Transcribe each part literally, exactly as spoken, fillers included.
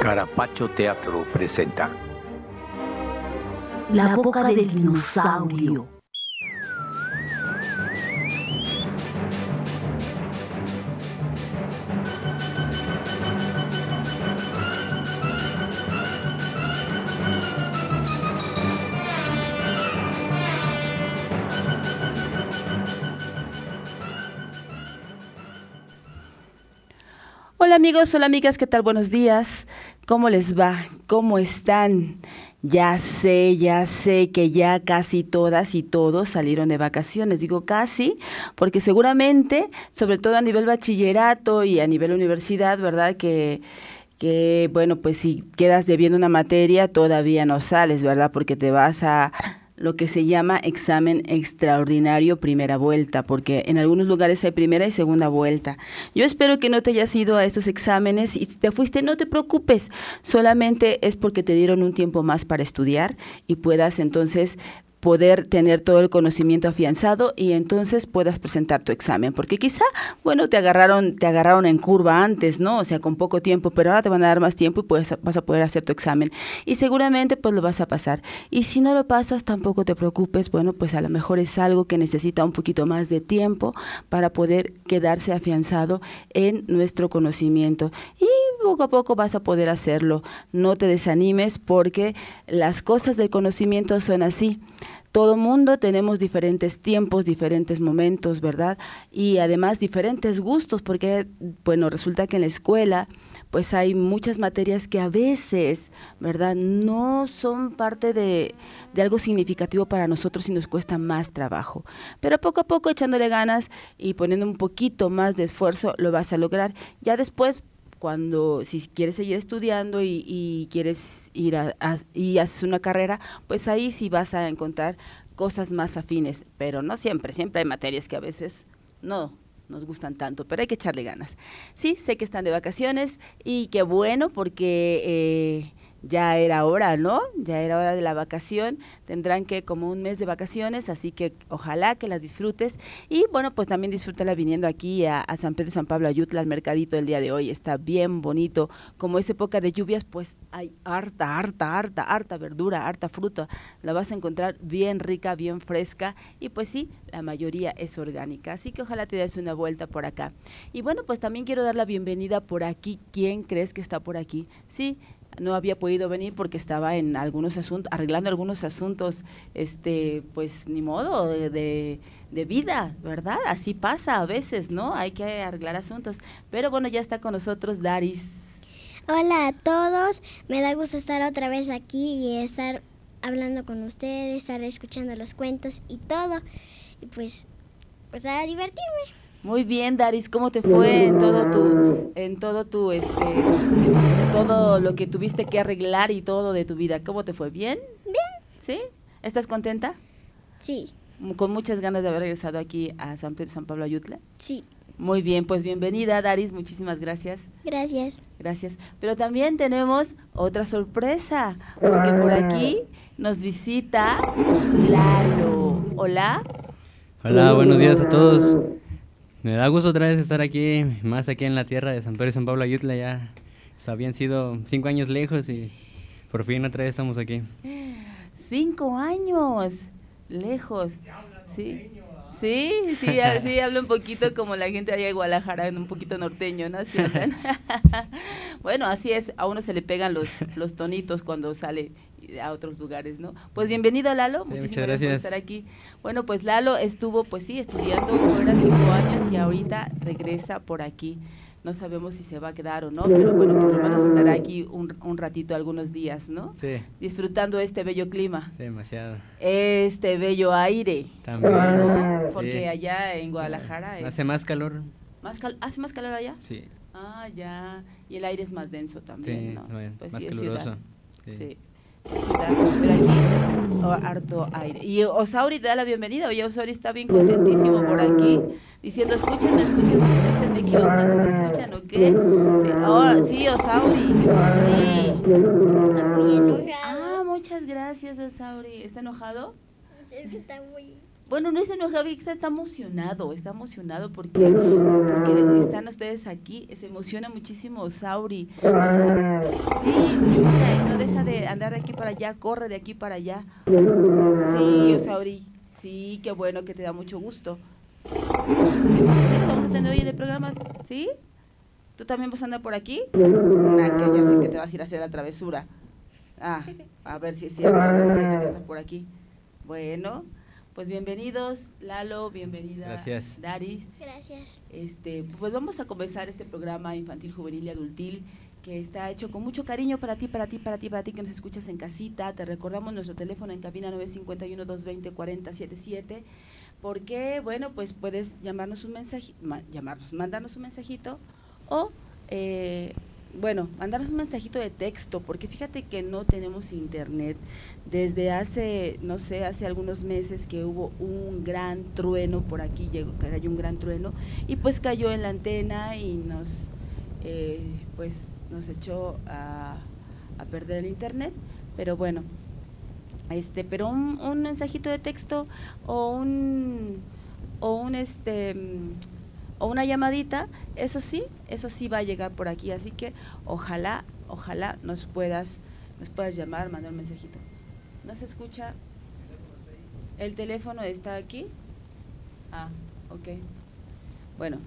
Carapacho Teatro presenta La boca del dinosaurio. Hola amigos, hola amigas, ¿qué tal? Buenos días. ¿Cómo les va? ¿Cómo están? Ya sé, ya sé que ya casi todas y todos salieron de vacaciones. Digo casi, porque seguramente, sobre todo a nivel bachillerato y a nivel universidad, ¿verdad? Que, que bueno, pues si quedas debiendo una materia, todavía no sales, ¿verdad? Porque te vas a lo que se llama examen extraordinario primera vuelta, porque en algunos lugares hay primera y segunda vuelta. Yo espero que no te hayas ido a estos exámenes y te fuiste, no te preocupes, solamente es porque te dieron un tiempo más para estudiar y puedas entonces poder tener todo el conocimiento afianzado y entonces puedas presentar tu examen, porque quizá, bueno, te agarraron, te agarraron en curva antes, ¿no? O sea, con poco tiempo, pero ahora te van a dar más tiempo y puedes, vas a poder hacer tu examen y seguramente pues lo vas a pasar. Y si no lo pasas, tampoco te preocupes, bueno, pues a lo mejor es algo que necesita un poquito más de tiempo para poder quedarse afianzado en nuestro conocimiento y poco a poco vas a poder hacerlo. No te desanimes porque las cosas del conocimiento son así. Todo mundo tenemos diferentes tiempos, diferentes momentos, ¿verdad? Y además diferentes gustos, porque, bueno, resulta que en la escuela, pues hay muchas materias que a veces, ¿verdad? No son parte de, de algo significativo para nosotros y nos cuesta más trabajo. Pero poco a poco, echándole ganas y poniendo un poquito más de esfuerzo, lo vas a lograr. Ya después, cuando si quieres seguir estudiando y, y quieres ir a, a, y haces una carrera, pues ahí sí vas a encontrar cosas más afines, pero no siempre, siempre hay materias que a veces no nos gustan tanto, pero hay que echarle ganas. Sí, sé que están de vacaciones y qué bueno porque eh, ya era hora, ¿no? Ya era hora de la vacación, tendrán que como un mes de vacaciones, así que ojalá que las disfrutes y bueno, pues también disfrútala viniendo aquí a, a San Pedro, San Pablo, Ayutla, al mercadito el día de hoy, está bien bonito, como es época de lluvias, pues hay harta, harta, harta, harta verdura, harta fruta, la vas a encontrar bien rica, bien fresca y pues sí, la mayoría es orgánica, así que ojalá te des una vuelta por acá. Y bueno, pues también quiero dar la bienvenida por aquí, ¿quién crees que está por aquí? Sí, no había podido venir porque estaba en algunos asuntos, arreglando algunos asuntos, este, pues ni modo, de, de, de vida, ¿verdad? Así pasa a veces, ¿no? Hay que arreglar asuntos. Pero bueno, ya está con nosotros Daris. Hola a todos, me da gusto estar otra vez aquí y estar hablando con ustedes, estar escuchando los cuentos y todo. Y pues, pues a divertirme. Muy bien, Daris, ¿cómo te fue en todo tu, en todo tu, este, todo lo que tuviste que arreglar y todo de tu vida? ¿Cómo te fue? ¿Bien? Bien. ¿Sí? ¿Estás contenta? Sí. ¿Con muchas ganas de haber regresado aquí a San Pedro, San Pablo, Ayutla? Sí. Muy bien, pues bienvenida, Daris, muchísimas gracias. Gracias. Gracias. Pero también tenemos otra sorpresa, porque por aquí nos visita Lalo. ¿Hola? Hola, buenos días a todos. Me da gusto otra vez estar aquí, más aquí en la tierra de San Pedro y San Pablo Ayutla. Ya habían sido cinco años lejos y por fin otra vez estamos aquí. Cinco años lejos. Sí, sí, sí, sí, habla un poquito como la gente allá de Guadalajara, un poquito norteño, ¿no? ¿Sí? Bueno, así es, a uno se le pegan los, los tonitos cuando sale a otros lugares, ¿no? Pues bienvenido, Lalo, sí, muchísimas gracias. gracias por estar aquí. Bueno, pues Lalo estuvo, pues sí, estudiando fuera cinco años y ahorita regresa por aquí. No sabemos si se va a quedar o no, pero bueno, por lo menos estará aquí un, un ratito, algunos días, ¿no? Sí. Disfrutando este bello clima. Sí, demasiado. Este bello aire. También. ¿No? Porque sí. allá en Guadalajara Hace es... más calor. ¿Más cal ¿Hace más calor allá? Sí. Ah, ya. Y el aire es más denso también, sí, ¿no? Pues más sí, caluroso. Sí. sí. Ciudad, pero aquí oh, harto aire. Y Osauri te da la bienvenida. Oye, Osauri está bien contentísimo por aquí, diciendo, escúchenme, escúchenme, escúchenme, ¿qué onda? ¿No me escuchan o qué? Sí, oh, sí, Osauri, sí. Muy enojado. Ah, muchas gracias, Osauri. ¿Está enojado? Es que está muy... Bueno, no es enojado, está, está emocionado, está emocionado porque, porque están ustedes aquí, se emociona muchísimo Sauri, o sea, sí, brinca y no deja de andar de aquí para allá, corre de aquí para allá. Sí, Sauri, sí, qué bueno, que te da mucho gusto. Sí, lo vamos a tener hoy en el programa, ¿sí? ¿Tú también vas a andar por aquí? Nah, que ya sé que te vas a ir a hacer la travesura. Ah, a ver si es cierto, a ver si es cierto que estás por aquí. Bueno, pues bienvenidos, Lalo, bienvenida. Gracias. Daris. Gracias. Este, pues vamos a comenzar este programa infantil, juvenil y adultil que está hecho con mucho cariño para ti, para ti, para ti, para ti que nos escuchas en casita. Te recordamos nuestro teléfono en cabina nueve cinco uno, dos dos cero, cuatro cero siete siete. Porque, bueno, pues puedes llamarnos un mensaje, ma, llamarnos, mandarnos un mensajito o, eh, bueno, mandarnos un mensajito de texto, porque fíjate que no tenemos internet. Desde hace, no sé, hace algunos meses que hubo un gran trueno por aquí, llegó, cayó un gran trueno, y pues cayó en la antena y nos, eh, pues, nos echó a, a perder el internet, pero bueno, este, pero un, un mensajito de texto o un, o un, este... o una llamadita, eso sí, eso sí va a llegar por aquí, así que ojalá, ojalá nos puedas, nos puedas llamar, mandar un mensajito. ¿No se escucha? ¿El teléfono está aquí? Ah, ok. Bueno,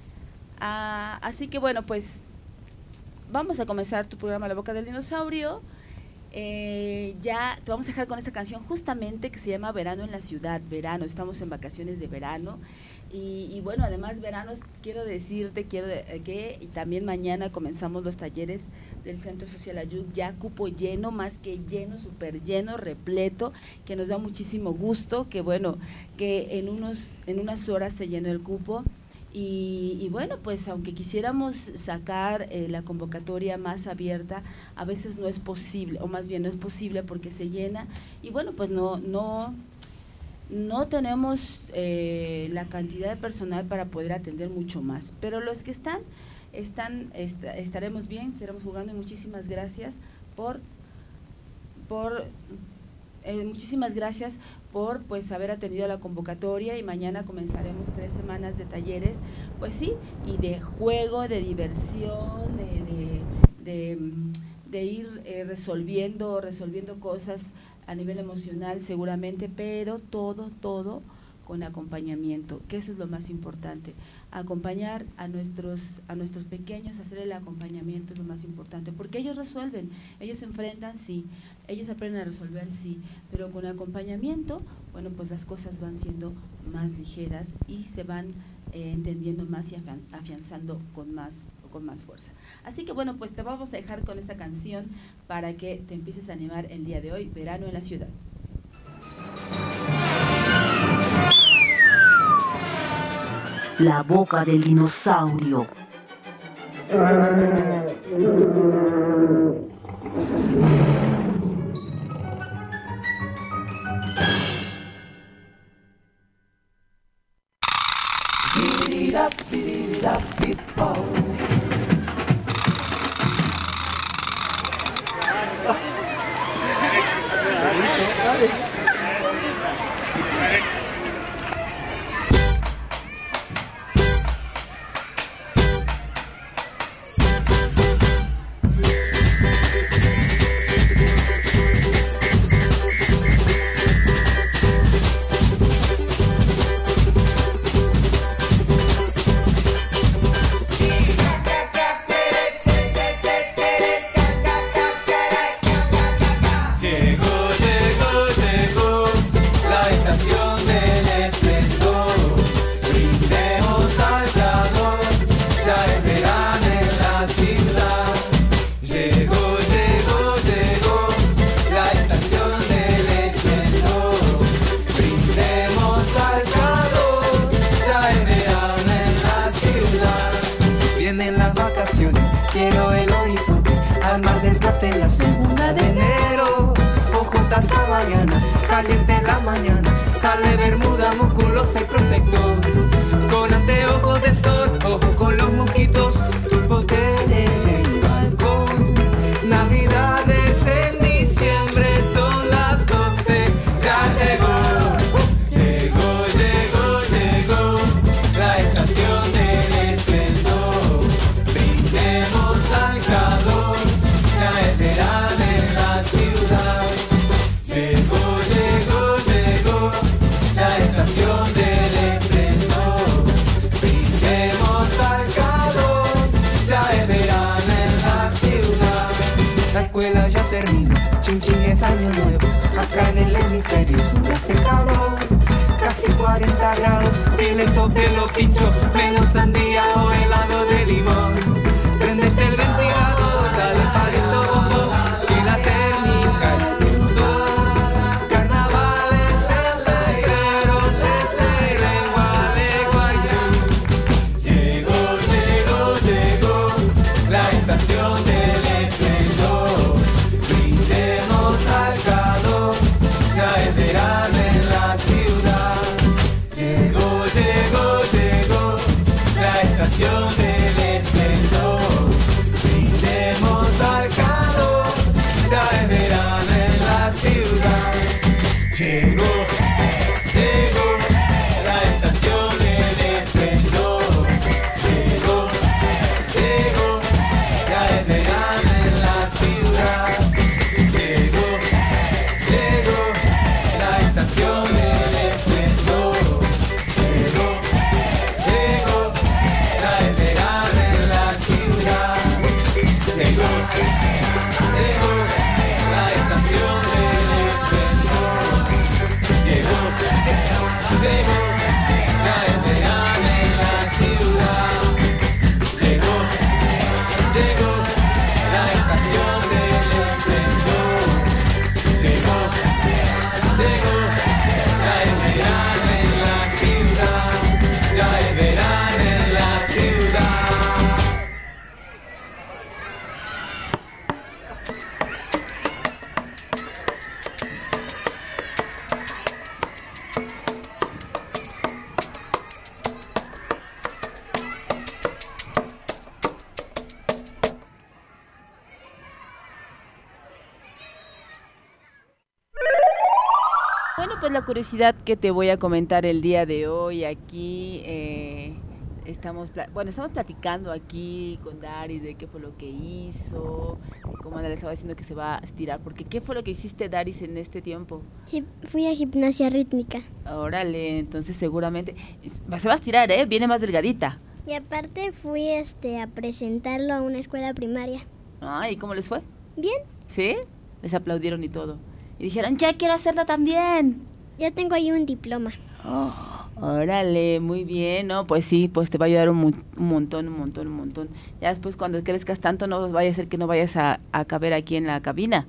ah, así que bueno, pues vamos a comenzar tu programa La Boca del Dinosaurio. Eh, ya te vamos a dejar con esta canción justamente que se llama Verano en la Ciudad. Verano, estamos en vacaciones de verano. Y, y bueno, además veranos, quiero decirte quiero de, que y también mañana comenzamos los talleres del Centro Social Ayud, ya cupo lleno, más que lleno, súper lleno, repleto, que nos da muchísimo gusto, que bueno, que en, unos, en unas horas se llenó el cupo. Y, y bueno, pues aunque quisiéramos sacar eh, la convocatoria más abierta, a veces no es posible, o más bien no es posible porque se llena, y bueno, pues no, no No tenemos eh, la cantidad de personal para poder atender mucho más, pero los que están, están est estaremos bien, estaremos jugando, y muchísimas gracias por, por eh, muchísimas gracias por pues haber atendido la convocatoria, y mañana comenzaremos tres semanas de talleres, pues sí, y de juego, de diversión, de, de, de, de ir eh, resolviendo, resolviendo cosas a nivel emocional seguramente, pero todo, todo con acompañamiento, que eso es lo más importante. Acompañar a nuestros, a nuestros pequeños, hacer el acompañamiento es lo más importante, porque ellos resuelven, ellos se enfrentan, sí, ellos aprenden a resolver, sí, pero con acompañamiento, bueno, pues las cosas van siendo más ligeras y se van eh, entendiendo más y afianzando con más, con más fuerza. Así que bueno, pues te vamos a dejar con esta canción para que te empieces a animar el día de hoy, Verano en la Ciudad. La Boca del Dinosaurio. Quiero el horizonte, al mar del Plata en la segunda de enero. Ojotas hawaianas, caliente en la mañana. Sale bermuda, musculosa y protector. Con anteojos de sol, ojo con los mosquitos. Turbo tele en el balcón. Navidades en diciembre, son las doce. Ya llegó, llegó. año nuevo, acá en el hemisferio sur hace calor, casi cuarenta grados, pileto, pelo, pincho, menos sandía o helado de limón. Prendete el ventilador, dale palito bombón, que la térmica explotó. Carnavales en febrero, te espero en Gualeguaychú. Llegó, llegó, llegó la estación del esplendor. Brindemos al calor, ya es verano en la ciudad. Llegó, llegó, llegó la estación del esplendor. Brindemos al calor, ya es verano en la ciudad. Llegó, llegó la estación del esplendor. Llegó, llegó, ya es verano en la ciudad. Llegó, llegó la estación del esplendor. Llegó, llegó, ya es verano en la ciudad. Llegó, llegó la estación del esplendor. Llegó, llegó, ya es verano en la ciudad. Llegó, llegó la estación del esplendor. Llegó, llegó, ya es verano en la ciudad. Ya es verano en la ciudad. Bueno, pues la curiosidad que te voy a comentar el día de hoy aquí, eh, estamos, pla- bueno, estamos platicando aquí con Daris de qué fue lo que hizo, como Ana le estaba diciendo que se va a estirar, porque ¿qué fue lo que hiciste, Daris, en este tiempo? Gip- Fui a gimnasia rítmica. Órale, entonces seguramente es- se va a estirar, ¿eh? Viene más delgadita. Y aparte fui este, a presentarlo a una escuela primaria. Ah, ¿y cómo les fue? Bien, ¿Sí? Les aplaudieron y todo. Y dijeron, ya quiero hacerla también. ya tengo ahí un diploma. Oh, órale, muy bien, ¿no? Pues sí, pues te va a ayudar un, mu- un montón, un montón, un montón. Ya después cuando crezcas tanto no vaya a ser que no vayas a, a caber aquí en la cabina.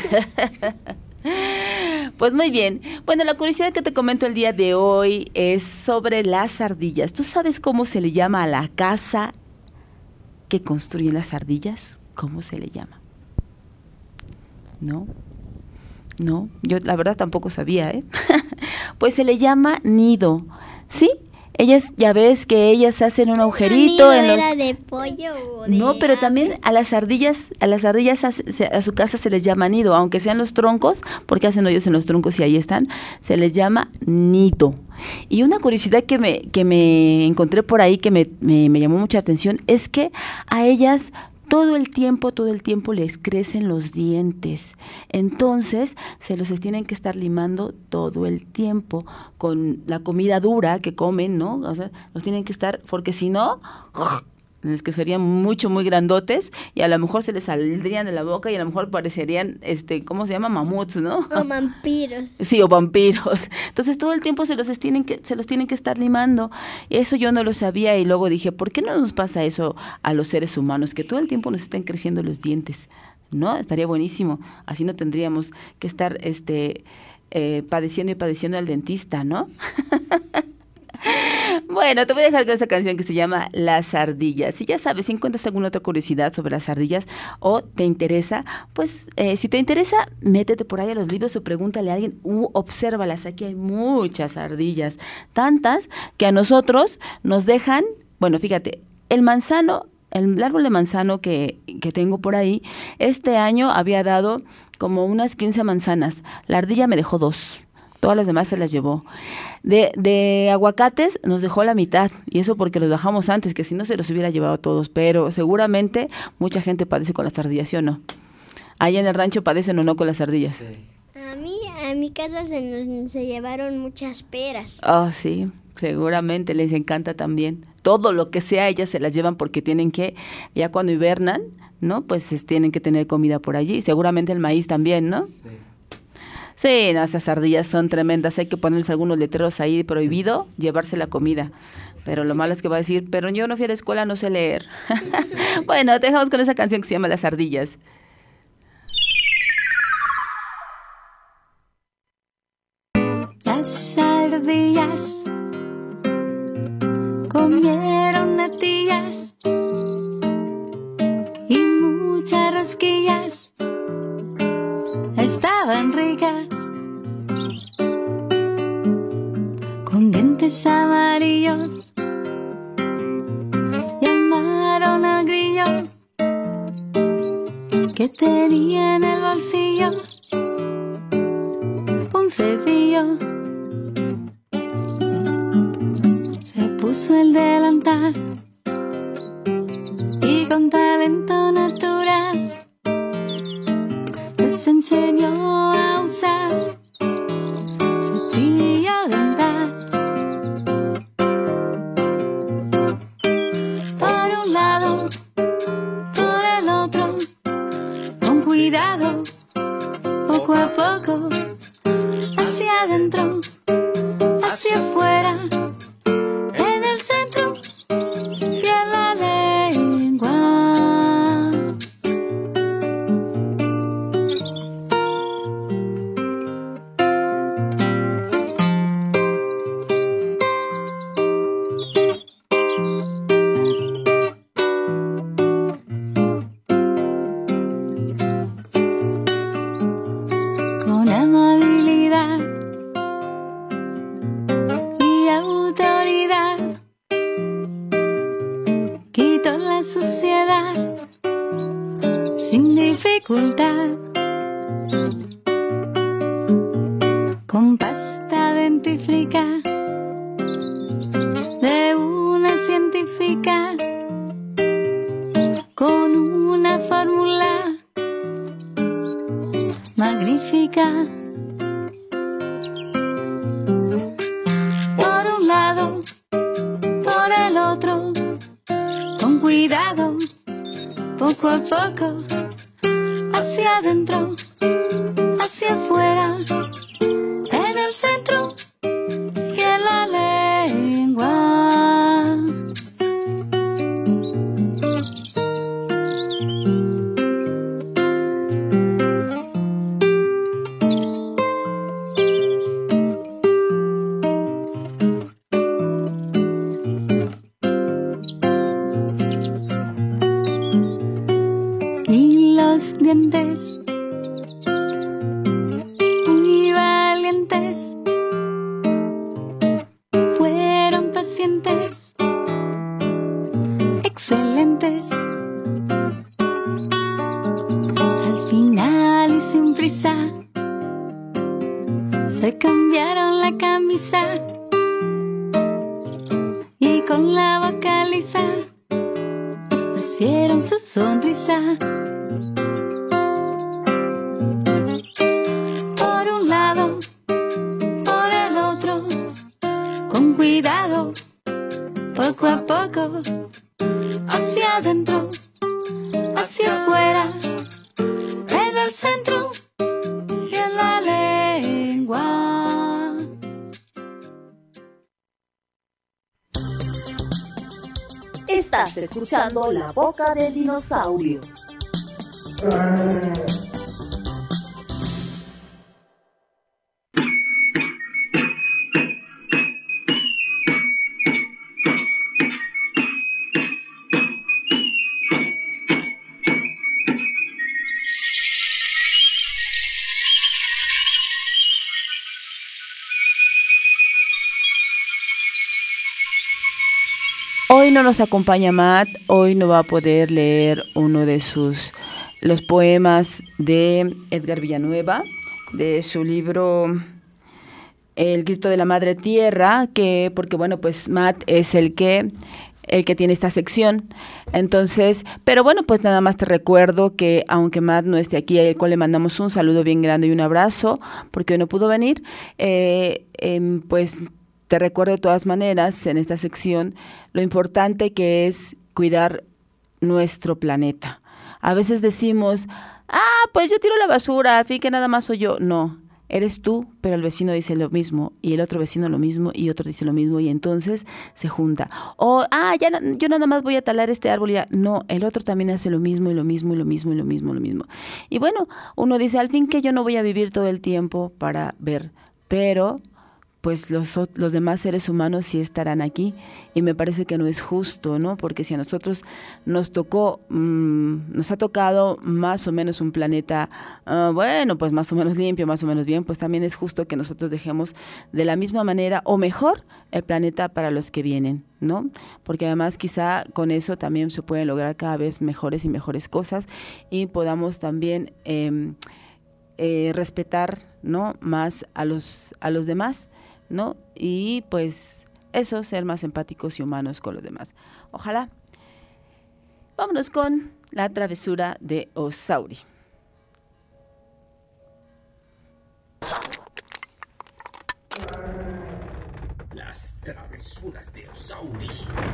Pues muy bien. Bueno, la curiosidad que te comento el día de hoy es sobre las ardillas. ¿Tú sabes cómo se le llama a la casa que construyen las ardillas? ¿Cómo se le llama? ¿No? No, yo la verdad tampoco sabía, ¿eh? Pues se le llama nido, ¿sí? Ellas, ya ves que ellas hacen un agujerito ¿El en nido los... era de pollo o de No, pero ave? también a las ardillas, a las ardillas a, se- a su casa se les llama nido, aunque sean los troncos, porque hacen hoyos en los troncos y ahí están, se les llama nido. Y una curiosidad que me, que me encontré por ahí que me, me, me llamó mucha atención es que a ellas todo el tiempo, todo el tiempo les crecen los dientes. Entonces, se los tienen que estar limando todo el tiempo con la comida dura que comen, ¿no? O sea, los tienen que estar, porque si no, es que serían mucho, muy grandotes y a lo mejor se les saldrían de la boca y a lo mejor parecerían, este, ¿cómo se llama? Mamuts, ¿no? O vampiros. Sí, o vampiros. Entonces todo el tiempo se los tienen que se los tienen que estar limando. Eso yo no lo sabía y luego dije, ¿por qué no nos pasa eso a los seres humanos? Que todo el tiempo nos estén creciendo los dientes, ¿no? Estaría buenísimo. Así no tendríamos que estar este eh, padeciendo y padeciendo al dentista, ¿no? Bueno, te voy a dejar con esa canción que se llama Las Ardillas. Y ya sabes, si encuentras alguna otra curiosidad sobre las ardillas o te interesa, pues eh, si te interesa, métete por ahí a los libros o pregúntale a alguien u obsérvalas. Aquí hay muchas ardillas, tantas que a nosotros nos dejan, bueno, fíjate, el manzano, el árbol de manzano que, que tengo por ahí, este año había dado como unas quince manzanas. La ardilla me dejó dos. Todas las demás se las llevó. De, de aguacates nos dejó la mitad, y eso porque los bajamos antes, que si no se los hubiera llevado todos, pero seguramente mucha gente padece con las ardillas, ¿sí o no? Allá en el rancho padecen o no con las ardillas. A mí, a mi casa se nos se llevaron muchas peras. Oh, sí, seguramente les encanta también. Todo lo que sea, ellas se las llevan porque tienen que, ya cuando hibernan, ¿no? Pues es, tienen que tener comida por allí. Seguramente el maíz también, ¿no? Sí. Sí, no, esas ardillas son tremendas. Hay que ponerles algunos letreros ahí, prohibido llevarse la comida. Pero lo malo es que va a decir, pero yo no fui a la escuela, no sé leer. Bueno, te dejamos con esa canción que se llama Las Ardillas. Las ardillas comieron natillas y muchas rosquillas, estaban ricas, con dientes amarillos, llamaron al grillo que tenía en el bolsillo un cepillo. Se puso el delantal y con talento natural les enseñó a usar cepillo dental. Por un lado, por el otro, con cuidado, poco a poco, hacia adentro, hacia afuera, en el centro y en la lengua. Con amabilidad y autoridad quito la suciedad sin dificultad. Con pasta dentífrica de una científica, con una fórmula magnífica. Por un lado, por el otro, con cuidado, poco a poco, hacia adentro, hacia afuera, en el centro y en la lengua. Y los dientes muy valientes fueron pacientes excelentes. Al final y sin prisa se cambiaron la camisa y con la boca lisa ofrecieron su sonrisa. Por un lado, por el otro, con cuidado, poco a poco, hacia adentro, hacia afuera, en el centro y en la lengua. Estás escuchando La Boca del Dinosaurio. Hoy no nos acompaña Matt, hoy no va a poder leer uno de sus los poemas de Edgar Villanueva, de su libro El grito de la madre tierra, que porque bueno, pues Matt es el que el que tiene esta sección. Entonces, pero bueno, pues nada más te recuerdo que aunque Matt no esté aquí, al cual le mandamos un saludo bien grande y un abrazo, porque hoy no pudo venir, eh, eh, pues te recuerdo de todas maneras en esta sección lo importante que es cuidar nuestro planeta. A veces decimos, ah, pues yo tiro la basura, al fin que nada más soy yo. No, eres tú, pero el vecino dice lo mismo, y el otro vecino lo mismo, y otro dice lo mismo, y entonces se junta. O, ah, ya no, yo nada más voy a talar este árbol, y ya. No, el otro también hace lo mismo, y lo mismo, y lo mismo, y lo mismo, y lo mismo. Y bueno, uno dice, al fin que yo no voy a vivir todo el tiempo para ver, pero pues los, los demás seres humanos sí estarán aquí, y me parece que no es justo, ¿no? Porque si a nosotros nos tocó, mmm, nos ha tocado más o menos un planeta, uh, bueno, pues más o menos limpio, más o menos bien, pues también es justo que nosotros dejemos de la misma manera, o mejor, el planeta para los que vienen, ¿no? Porque además quizá con eso también se pueden lograr cada vez mejores y mejores cosas, y podamos también eh, eh, respetar, ¿no?, más a los, a los demás, ¿no? Y pues eso, ser más empáticos y humanos con los demás. Ojalá. Vámonos con la travesura de Osauri. Las travesuras de Osauri.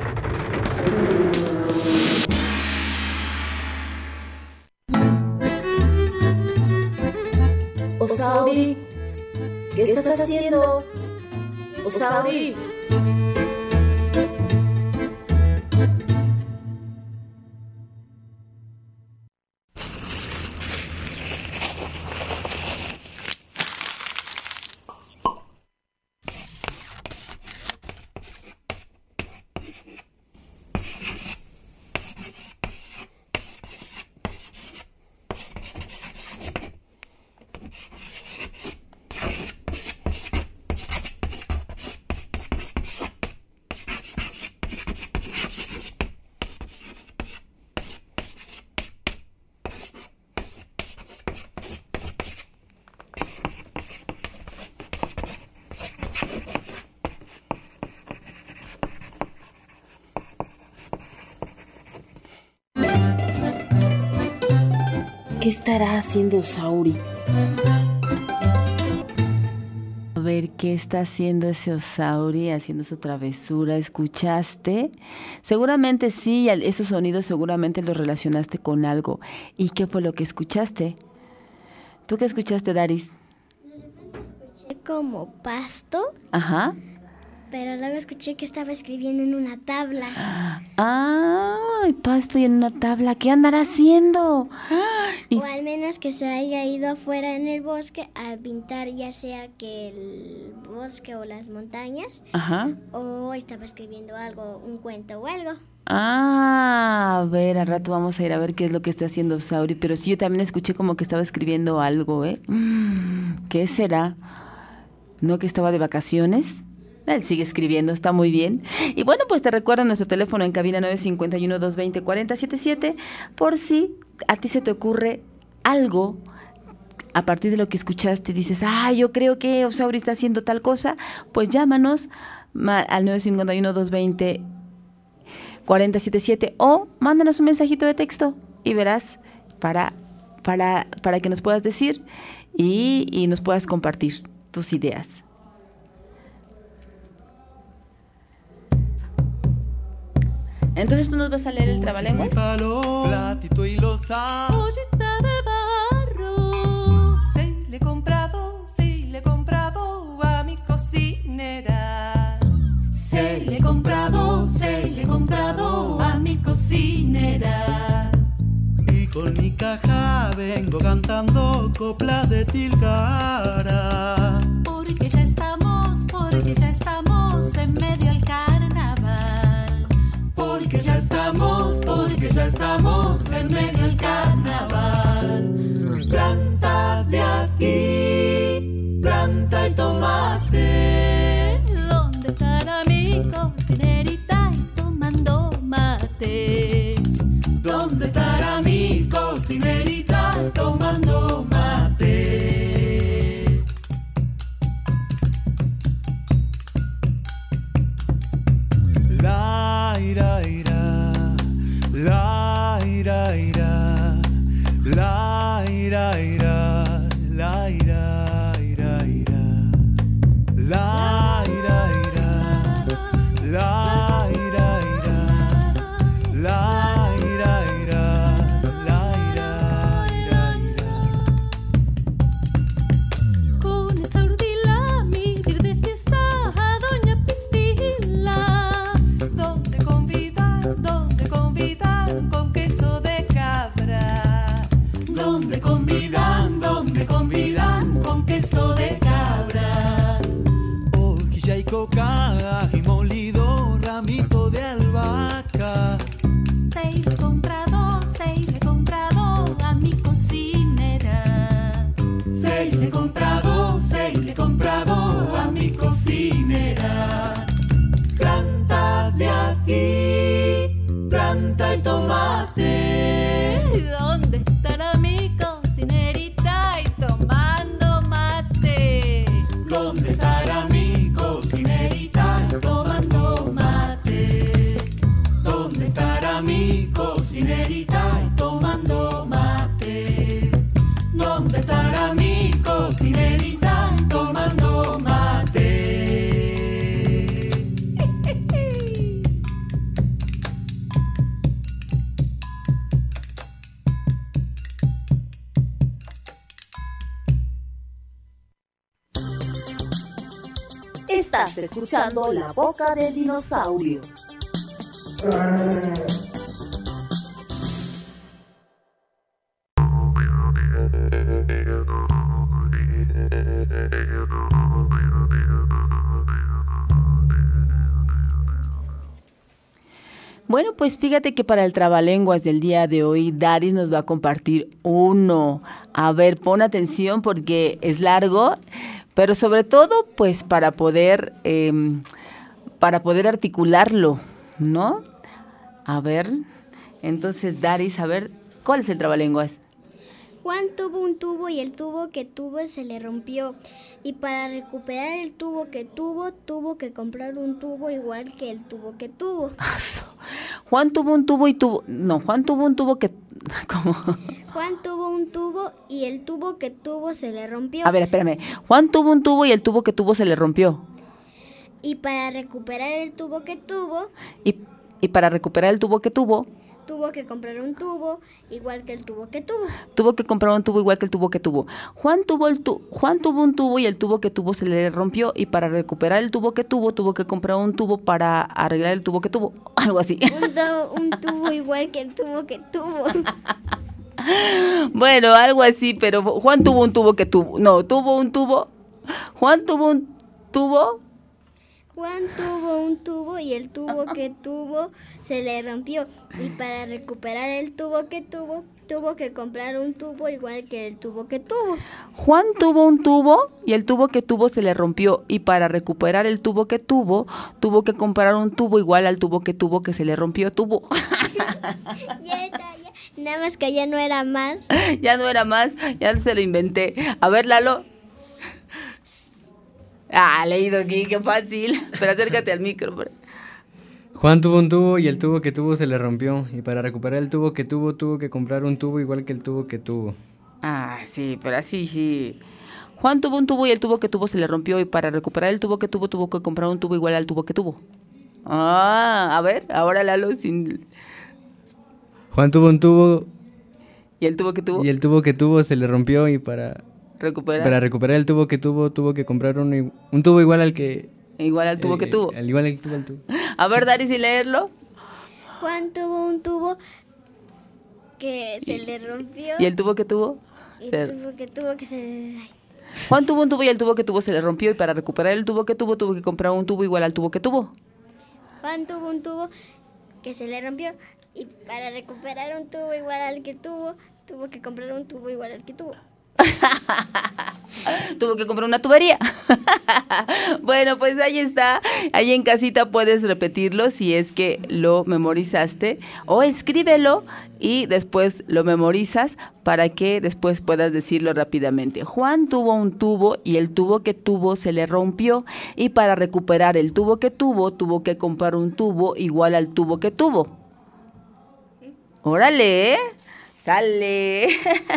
Osauri, ¿qué estás haciendo? Osauri. ¿Qué estará haciendo Osauri? A ver, ¿qué está haciendo ese Osauri haciendo su travesura? ¿Escuchaste? Seguramente sí, esos sonidos seguramente los relacionaste con algo. ¿Y qué fue lo que escuchaste? ¿Tú qué escuchaste, Daris? De repente escuché como pasto. Ajá. Pero luego escuché que estaba escribiendo en una tabla. ¡Ay, pasto y en una tabla! ¿Qué andará haciendo? Y... O al menos que se haya ido afuera en el bosque a pintar, ya sea que el bosque o las montañas. Ajá. O estaba escribiendo algo, un cuento o algo. Ah, a ver, al rato vamos a ir a ver qué es lo que está haciendo Osauri. Pero sí, yo también escuché como que estaba escribiendo algo, ¿eh? ¿Qué será? ¿No que estaba de vacaciones? Él sigue escribiendo, está muy bien. Y bueno, pues te recuerdo nuestro teléfono en cabina nueve cinco uno, dos dos cero, cuatro cero siete siete, por si a ti se te ocurre algo a partir de lo que escuchaste, dices, ah, yo creo que Osauri está haciendo tal cosa, pues llámanos al nueve cinco uno, dos dos cero, cuatro cero siete siete o mándanos un mensajito de texto y verás para, para, para que nos puedas decir y, y nos puedas compartir tus ideas. Entonces tú nos vas a leer el trabalenguas. Platito y loza, ollita de barro. Sí, le he comprado, sí, le he comprado a mi cocinera. Se le he comprado, se le he comprado a mi cocinera. Y con mi caja vengo cantando coplas de Tilcara. Porque ya estamos, porque ya estamos en medio del carnaval. Porque ya estamos, porque ya estamos en medio del carnaval. Planta de aquí, planta el tomate. ¿Dónde estará mi cocinerita tomando mate? ¿Dónde estará mi cocinerita tomando mate? pimienta y tomate. ¿Dónde estará mi cocinerita y tomando mate? ¿Dónde estará mi cocinerita y tomando mate? ¿Dónde estará mi cocinerita y tomando mate? ¿Dónde estará mi cocinerita y tomando mate? Estás escuchando La Boca del Dinosaurio. Bueno, pues fíjate que para el trabalenguas del día de hoy, Daris nos va a compartir uno. A ver, pon atención porque es largo, pero sobre todo, pues para poder, eh, para poder articularlo, ¿no? A ver, entonces Daris, a ver, ¿cuál es el trabalenguas? Juan tuvo un tubo y el tubo que tuvo se le rompió. Y para recuperar el tubo que tuvo, tuvo que comprar un tubo igual que el tubo que tuvo. Juan tuvo un tubo y tuvo... No, Juan tuvo un tubo que... ¿Cómo? Juan tuvo un tubo y el tubo que tuvo se le rompió. A ver, espérame. Juan tuvo un tubo y el tubo que tuvo se le rompió. Y para recuperar el tubo que tuvo... Y, y para recuperar el tubo que tuvo... Tuvo que comprar un tubo igual que el tubo que tuvo. Tuvo que comprar un tubo igual que el tubo que tuvo. Juan tuvo el tu Juan tuvo un tubo y el tubo que tuvo se le rompió y para recuperar el tubo que tuvo tuvo que comprar un tubo para arreglar el tubo que tuvo. Algo así. Un, tu un tubo igual que el tubo que tuvo. Bueno, algo así, pero Juan tuvo un tubo que tuvo. No, tuvo un tubo. Juan tuvo un tubo. Juan tuvo un tubo y el tubo que tuvo se le rompió. Y para recuperar el tubo que tuvo, tuvo que comprar un tubo igual que el tubo que tuvo. Juan tuvo un tubo y el tubo que tuvo se le rompió. Y para recuperar el tubo que tuvo, tuvo que comprar un tubo igual al tubo que tuvo que se le rompió. Tubo. Ya está, ya. Nada más que ya no era más. Ya no era más, ya se lo inventé. A ver, Lalo. Ah, leído aquí, qué fácil. Pero acércate al micro. Juan tuvo un tubo y el tubo que tuvo se le rompió. Y para recuperar el tubo que tuvo, tuvo que comprar un tubo igual que el tubo que tuvo. Ah, sí, pero así sí. Juan tuvo un tubo y el tubo que tuvo se le rompió. Y para recuperar el tubo que tuvo, tuvo que comprar un tubo igual al tubo que tuvo. Ah, a ver, ahora Lalo sin... Juan tuvo un tubo... ¿Y el tubo que tuvo? Y el tubo que tuvo se le rompió y para... Recuperar. Para recuperar el tubo que tuvo, tuvo que comprar un, un tubo igual al que... Igual al tubo eh, que tuvo. Al igual al que tuvo el tubo. A ver, Dari, sin leerlo. Juan tuvo un tubo que se le rompió. ¿Y el tubo que tuvo? Y el tubo que tuvo que se... Ay. Juan tuvo un tubo y el tubo que tuvo se le rompió y para recuperar el tubo que tuvo, tuvo que comprar un tubo igual al tubo que tuvo. Juan tuvo un tubo que se le rompió y para recuperar un tubo igual al que tuvo, tuvo que comprar un tubo igual al que tuvo. Tuvo que comprar una tubería. Bueno, pues ahí está. Ahí en casita puedes repetirlo si es que lo memorizaste o escríbelo y después lo memorizas para que después puedas decirlo rápidamente. Juan tuvo un tubo y el tubo que tuvo se le rompió y para recuperar el tubo que tuvo tuvo que comprar un tubo igual al tubo que tuvo. Órale, ¿eh? Sale.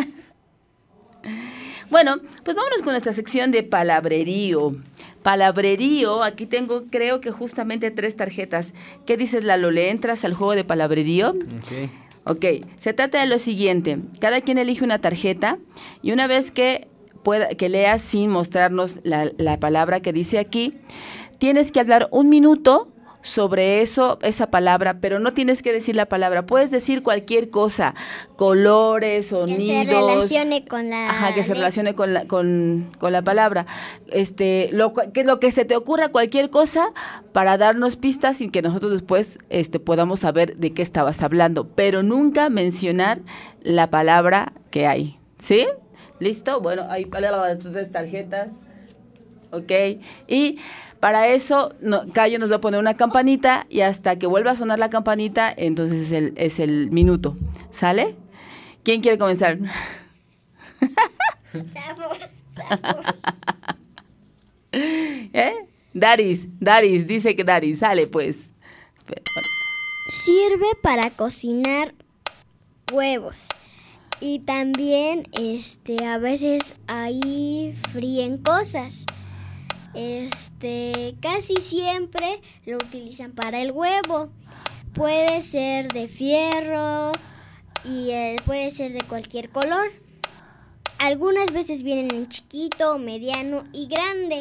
Bueno, pues vámonos con nuestra sección de palabrerío. Palabrerío, aquí tengo creo que justamente tres tarjetas. ¿Qué dices, Lalo? ¿Le entras al juego de palabrerío? Ok. Ok, se trata de lo siguiente. Cada quien elige una tarjeta y una vez que, pueda, que leas sin mostrarnos la, la palabra que dice aquí, tienes que hablar un minuto sobre eso, esa palabra, pero no tienes que decir la palabra, puedes decir cualquier cosa, colores, sonidos. Que se relacione con la... Ajá, que se relacione con la, con, con la palabra. Este, lo que, lo que se te ocurra, cualquier cosa, para darnos pistas y que nosotros después este, podamos saber de qué estabas hablando, pero nunca mencionar la palabra que hay, ¿sí? ¿Listo? Bueno, hay tres tarjetas. Ok, y Para eso, no, Cayo nos va a poner una campanita y hasta que vuelva a sonar la campanita, entonces es el, es el minuto. ¿Sale? ¿Quién quiere comenzar? Safo, Safo. ¿Eh? Daris, Daris, dice que Daris, sale pues. Sirve para cocinar huevos. Y también este a veces ahí fríen cosas. Este, casi siempre lo utilizan para el huevo. Puede ser de fierro y eh, puede ser de cualquier color. Algunas veces vienen en chiquito, mediano y grande.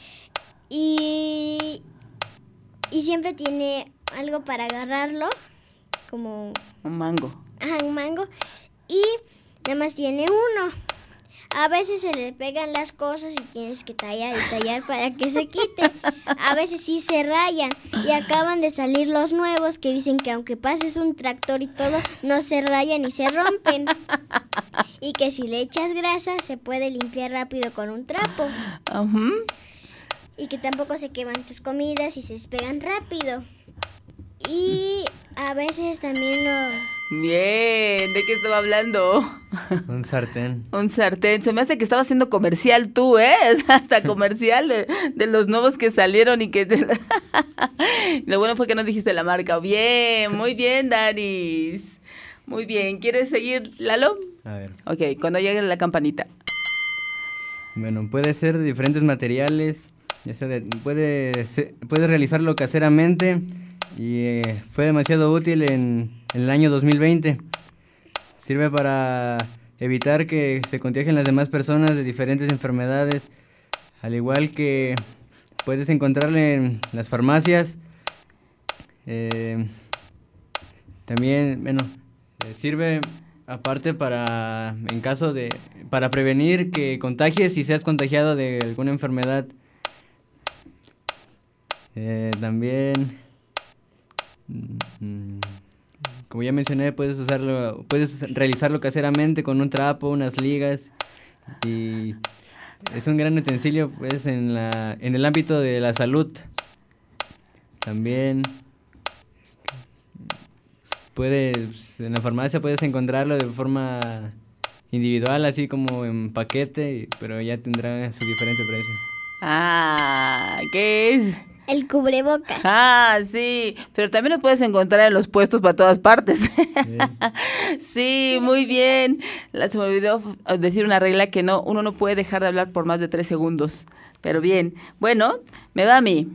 Y, y siempre tiene algo para agarrarlo, como un mango. Ajá, un mango. Y nada más tiene uno. A veces se le pegan las cosas y tienes que tallar y tallar para que se quite. A veces sí se rayan y acaban de salir los nuevos que dicen que aunque pases un tractor y todo, no se rayan y se rompen. Y que si le echas grasa se puede limpiar rápido con un trapo. Uh-huh. Y que tampoco se queman tus comidas y se despegan rápido. Y a veces también lo... Bien, ¿de qué estaba hablando? Un sartén. Un sartén. Se me hace que estaba haciendo comercial tú, ¿eh? Hasta comercial de, de los nuevos que salieron y que... Te... Lo bueno fue que no dijiste la marca. Bien, muy bien, Daris. Muy bien. ¿Quieres seguir, Lalo? A ver. Ok, cuando llegue la campanita. Bueno, puede ser de diferentes materiales. Ya sea de, puede, ser, puede realizarlo caseramente y eh, fue demasiado útil en, en el año dos mil veinte. Sirve para evitar que se contagien las demás personas de diferentes enfermedades, al igual que puedes encontrarlo en las farmacias. Eh, también, bueno, eh, sirve aparte para, en caso de, para prevenir que contagies si seas contagiado de alguna enfermedad. Eh, también, mm, como ya mencioné, puedes usarlo, puedes realizarlo caseramente con un trapo, unas ligas, y es un gran utensilio, pues, en la, en el ámbito de la salud. También puedes, en la farmacia puedes encontrarlo de forma individual, así como en paquete, pero ya tendrá su diferente precio. Ah, ¿qué es? El cubrebocas. Ah, sí, pero también lo puedes encontrar en los puestos para todas partes. Sí, muy bien. La, se me olvidó decir una regla que no, uno no puede dejar de hablar por más de tres segundos. Pero bien, bueno, me va a mí.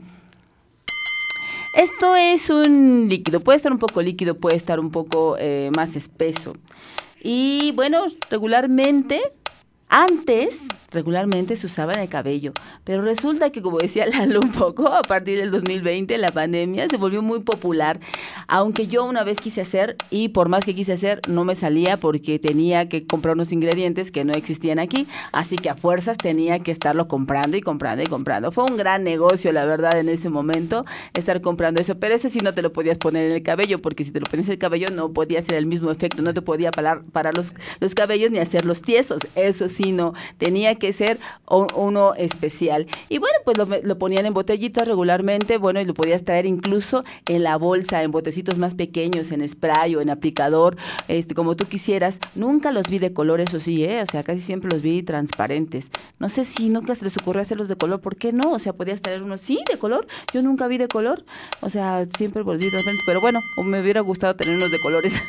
Esto es un líquido, puede estar un poco líquido, puede estar un poco eh, más espeso. Y bueno, regularmente... Antes, regularmente se usaba en el cabello, pero resulta que, como decía Lalo un poco, a partir del dos mil veinte, la pandemia se volvió muy popular, aunque yo una vez quise hacer, y por más que quise hacer, no me salía porque tenía que comprar unos ingredientes que no existían aquí, así que a fuerzas tenía que estarlo comprando y comprando y comprando. Fue un gran negocio, la verdad, en ese momento, estar comprando eso, pero ese sí no te lo podías poner en el cabello, porque si te lo ponías en el cabello no podía hacer el mismo efecto, no te podía parar, parar los, los cabellos ni hacerlos tiesos, eso sí. Sino tenía que ser un, uno especial. Y bueno, pues lo, lo ponían en botellitas regularmente, bueno, y lo podías traer incluso en la bolsa, en botecitos más pequeños, en spray o en aplicador, este, como tú quisieras. Nunca los vi de color, eso sí, ¿eh? O sea, casi siempre los vi transparentes. No sé si nunca se les ocurrió hacerlos de color, ¿por qué no? O sea, podías traer unos, sí, de color. Yo nunca vi de color, o sea, siempre los vi transparentes, pero bueno, me hubiera gustado tener unos de colores.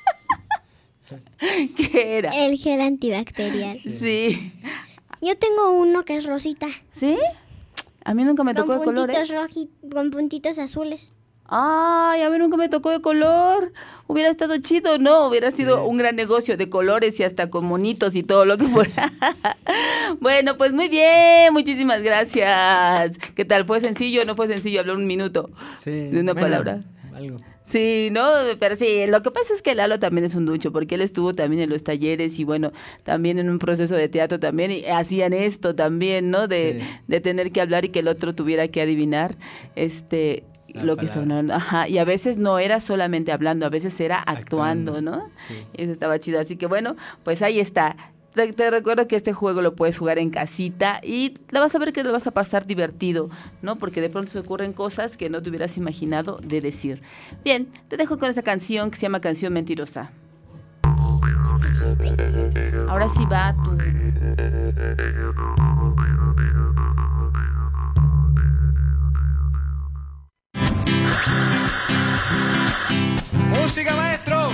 ¿Qué era? El gel antibacterial. Sí. Yo tengo uno que es rosita. ¿Sí? A mí nunca me tocó de color, ¿eh? Roji, con puntitos azules. Ay, a mí nunca me tocó de color. Hubiera estado chido, ¿no? Hubiera sido Sí. un gran negocio de colores y hasta con monitos y todo lo que fuera. Bueno, pues muy bien, muchísimas gracias. ¿Qué tal? ¿Fue sencillo o no fue sencillo hablar un minuto Sí, de una bueno, palabra? Algo. Sí, no, pero sí, lo que pasa es que Lalo también es un ducho, porque él estuvo también en los talleres y bueno, también en un proceso de teatro también, y hacían esto también, ¿no? De, Sí. de tener que hablar y que el otro tuviera que adivinar, este, La lo que estaban palabra. hablando. Ajá, y a veces no era solamente hablando, a veces era actuando, Actuando, ¿no? sí. Eso estaba chido, así que bueno, pues ahí está. Te recuerdo que este juego lo puedes jugar en casita y la vas a ver que lo vas a pasar divertido, ¿no? Porque de pronto se ocurren cosas que no te hubieras imaginado de decir. Bien, te dejo con esta canción que se llama Canción Mentirosa. Ahora sí va tu... ¡Música, maestro!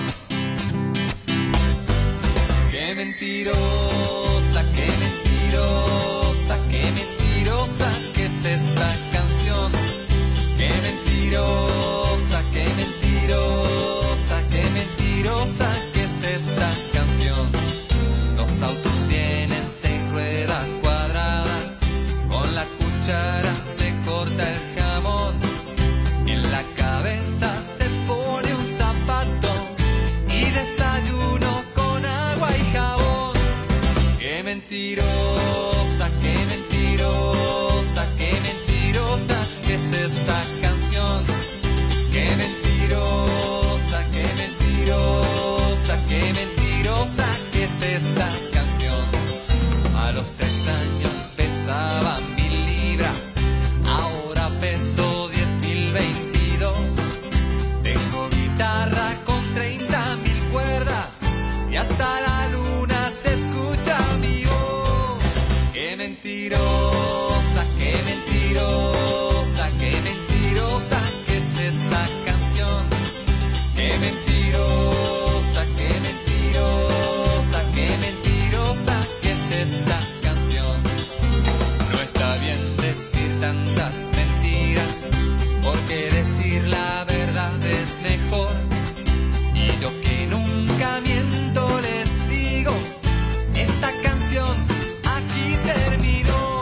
¡Qué mentirosa, qué mentirosa, qué mentirosa que es esta canción! ¡Qué mentirosa, qué mentirosa, qué mentirosa que es esta canción! Los autos tienen seis ruedas cuadradas, con la cuchara se corta el jamón, en la cabeza se pone un zapato y desayuno con agua y jabón. ¡Qué mentirosa, qué mentirosa, qué mentirosa que es esta canción! ¡Qué mentirosa, qué mentirosa, qué mentirosa que es esta canción! A los tres años pesaba mil libras, ahora peso diez mil veintidós. Tengo guitarra con treinta mil cuerdas y hasta la luna se escucha mi voz. ¡Qué mentirosa, qué mentirosa, qué mentirosa que es esta canción! ¡Qué mentirosa, qué mentirosa, qué mentirosa que es esta canción! No está bien decir tantas mentiras, porque decir la verdad es mejor. Y yo que nunca miento les digo, esta canción aquí terminó.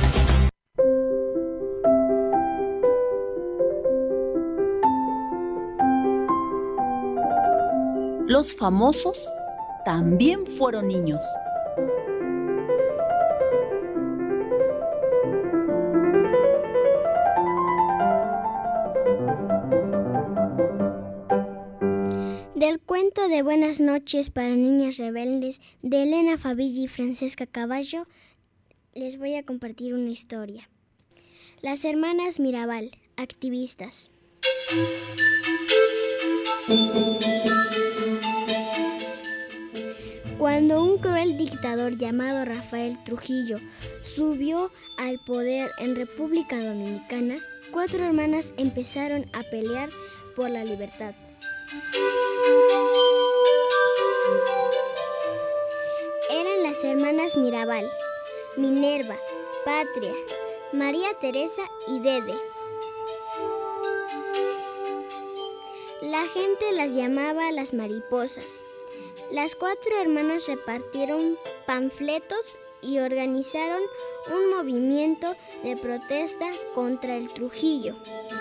Los famosos también fueron niños. Del cuento de Buenas noches para niñas rebeldes de Elena Favilla y Francesca Cavallo, les voy a compartir una historia. Las hermanas Mirabal, activistas. Cuando un cruel dictador llamado Rafael Trujillo subió al poder en República Dominicana, cuatro hermanas empezaron a pelear por la libertad. Eran las hermanas Mirabal, Minerva, Patria, María Teresa y Dede. La gente las llamaba las mariposas. Las cuatro hermanas repartieron panfletos y organizaron un movimiento de protesta contra el Trujillo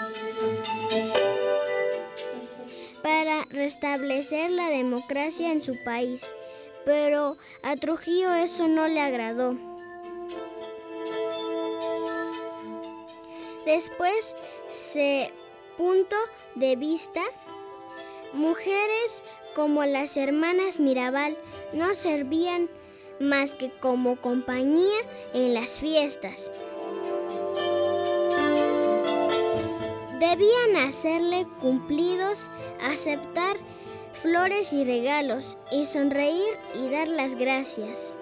para restablecer la democracia en su país, pero a Trujillo eso no le agradó. Después, se punto de vista, mujeres como las hermanas Mirabal no servían más que como compañía en las fiestas. Debían hacerle cumplidos, aceptar flores y regalos, y sonreír y dar las gracias.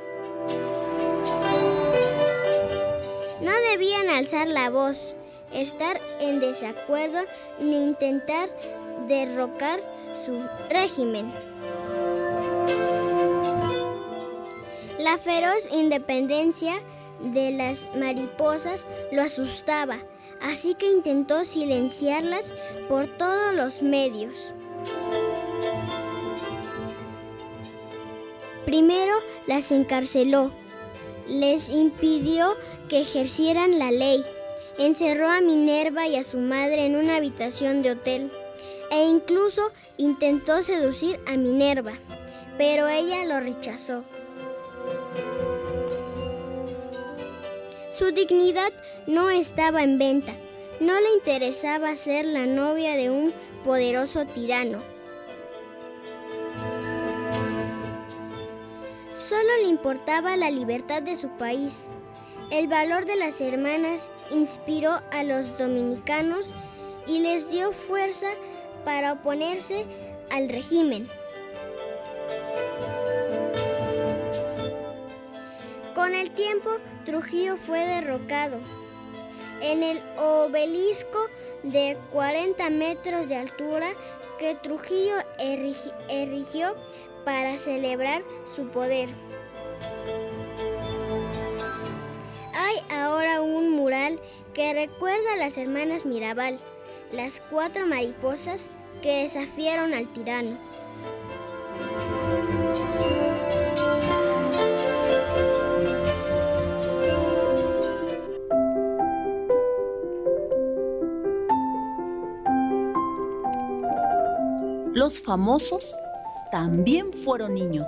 No debían alzar la voz, estar en desacuerdo ni intentar derrocar su régimen. La feroz independencia de las mariposas lo asustaba, así que intentó silenciarlas por todos los medios. Primero las encarceló, les impidió que ejercieran la ley, encerró a Minerva y a su madre en una habitación de hotel, e incluso intentó seducir a Minerva, pero ella lo rechazó. Su dignidad no estaba en venta, no le interesaba ser la novia de un poderoso tirano. solo le importaba la libertad de su país. El valor de las hermanas inspiró a los dominicanos y les dio fuerza para oponerse al régimen. Con el tiempo, Trujillo fue derrocado. En el obelisco de cuarenta metros de altura que Trujillo erigi- erigió para celebrar su poder. Hay ahora un mural que recuerda a las hermanas Mirabal, las cuatro mariposas que desafiaron al tirano. Los famosos también fueron niños.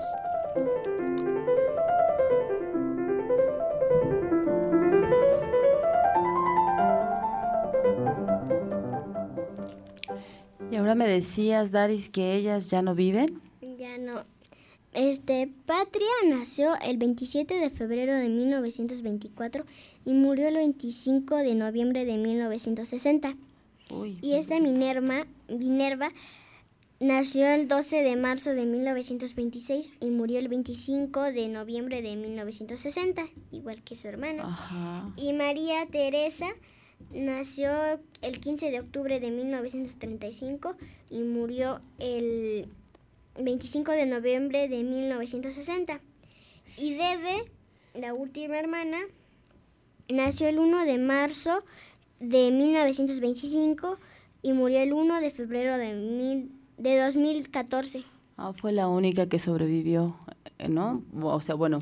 Y ahora me decías, Daris, que ellas ya no viven. Ya no. Este, Patria nació el veintisiete de febrero de mil novecientos veinticuatro y murió el veinticinco de noviembre de mil novecientos sesenta. Uy. Y esta Minerva, Minerva nació el doce de marzo de mil novecientos veintiséis y murió el veinticinco de noviembre de mil novecientos sesenta, igual que su hermana. Ajá. Y María Teresa nació el quince de octubre de mil novecientos treinta y cinco y murió el veinticinco de noviembre de mil novecientos sesenta. Y Debe, la última hermana, nació el uno de marzo de mil novecientos veinticinco y murió el uno de febrero de, mil, de dos mil catorce. Ah, fue la única que sobrevivió, ¿no? O sea, bueno,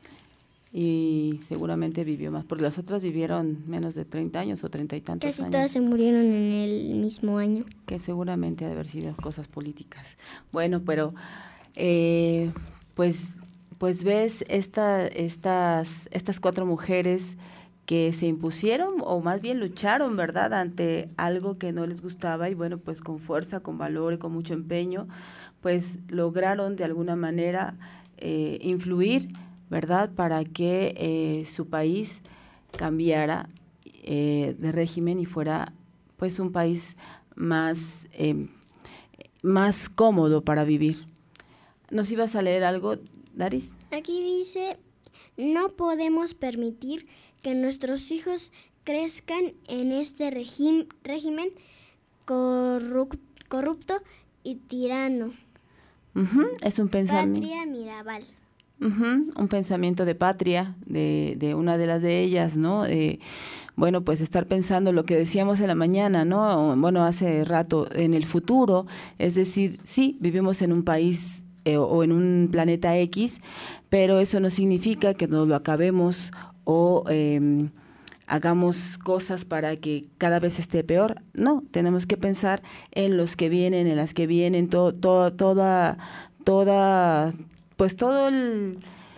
y seguramente vivió más, porque las otras vivieron menos de treinta años o treinta y tantos Casi años. todas se murieron en el mismo año. Que seguramente ha de haber sido cosas políticas. Bueno, pero eh, pues, pues ves esta, estas, estas cuatro mujeres que se impusieron o más bien lucharon, ¿verdad?, ante algo que no les gustaba y bueno, pues con fuerza, con valor y con mucho empeño, pues lograron de alguna manera eh, influir, ¿verdad?, para que eh, su país cambiara eh, de régimen y fuera pues un país más, eh, más cómodo para vivir. ¿Nos ibas a leer algo, Daris? Aquí dice, no podemos permitir que nuestros hijos crezcan en este regim- régimen corrup- corrupto y tirano. Uh-huh, es un pensamiento. Patria Mirabal. Uh-huh, un pensamiento de patria, de, de una de las de ellas, ¿no? Eh, bueno, pues estar pensando lo que decíamos en la mañana, ¿no? Bueno, hace rato, en el futuro, es decir, sí, vivimos en un país eh, o en un planeta X, pero eso no significa que nos lo acabemos o eh, hagamos cosas para que cada vez esté peor. No, tenemos que pensar en los que vienen, en las que vienen, to, to, toda, toda, pues todo el,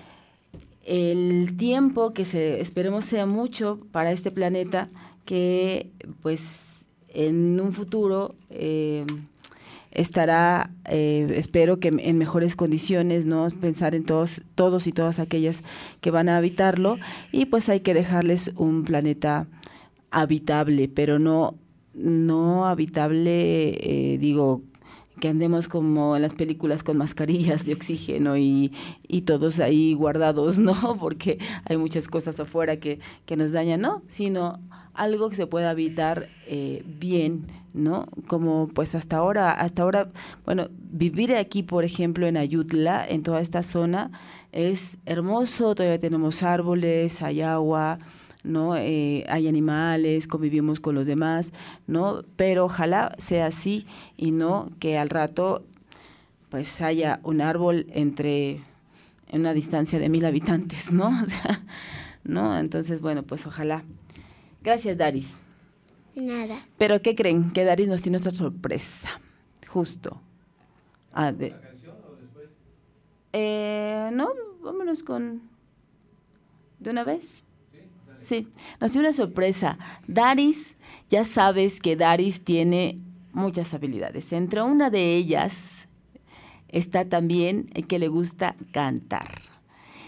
el tiempo que se esperemos sea mucho para este planeta, que pues en un futuro eh, estará, eh, espero que en mejores condiciones, ¿no? Pensar en todos, todos y todas aquellas que van a habitarlo, y pues hay que dejarles un planeta habitable, pero no, no habitable, eh, digo, que andemos como en las películas con mascarillas de oxígeno y, y todos ahí guardados, ¿no? Porque hay muchas cosas afuera que, que nos dañan, ¿no? Sino algo que se pueda habitar eh, bien, ¿no? Como pues hasta ahora, hasta ahora, bueno, vivir aquí, por ejemplo, en Ayutla, en toda esta zona, es hermoso, todavía tenemos árboles, hay agua, ¿no? Eh, hay animales, convivimos con los demás, ¿no? Pero ojalá sea así y no que al rato pues haya un árbol entre en una distancia de mil habitantes, ¿no? O sea, ¿no? Entonces, bueno, pues ojalá. Gracias, Daris. Nada. Pero ¿qué creen? Que Daris nos tiene otra sorpresa, justo. Ah, de, ¿la canción o después? Eh, no, vámonos con de una vez. Sí, nos tiene una sorpresa. Daris, ya sabes que Daris tiene muchas habilidades. Entre una de ellas está también el que le gusta cantar.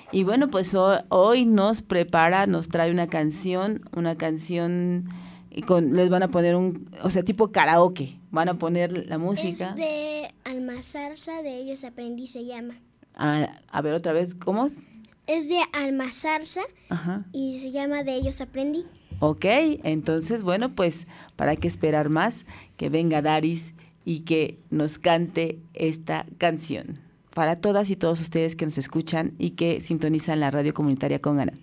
Y bueno, pues ho- hoy nos prepara, nos trae una canción, una canción, y con, les van a poner un, o sea, tipo karaoke, van a poner la música. Es de Alma Zarza, de ellos aprendí, se llama. Ah, a ver otra vez, ¿cómo es? Es de Alma Zarza Ajá. y se llama De ellos aprendí. Ok, entonces, bueno, pues, ¿para qué esperar más? Que venga Daris y que nos cante esta canción. Para todas y todos ustedes que nos escuchan y que sintonizan la radio comunitaria con Ana.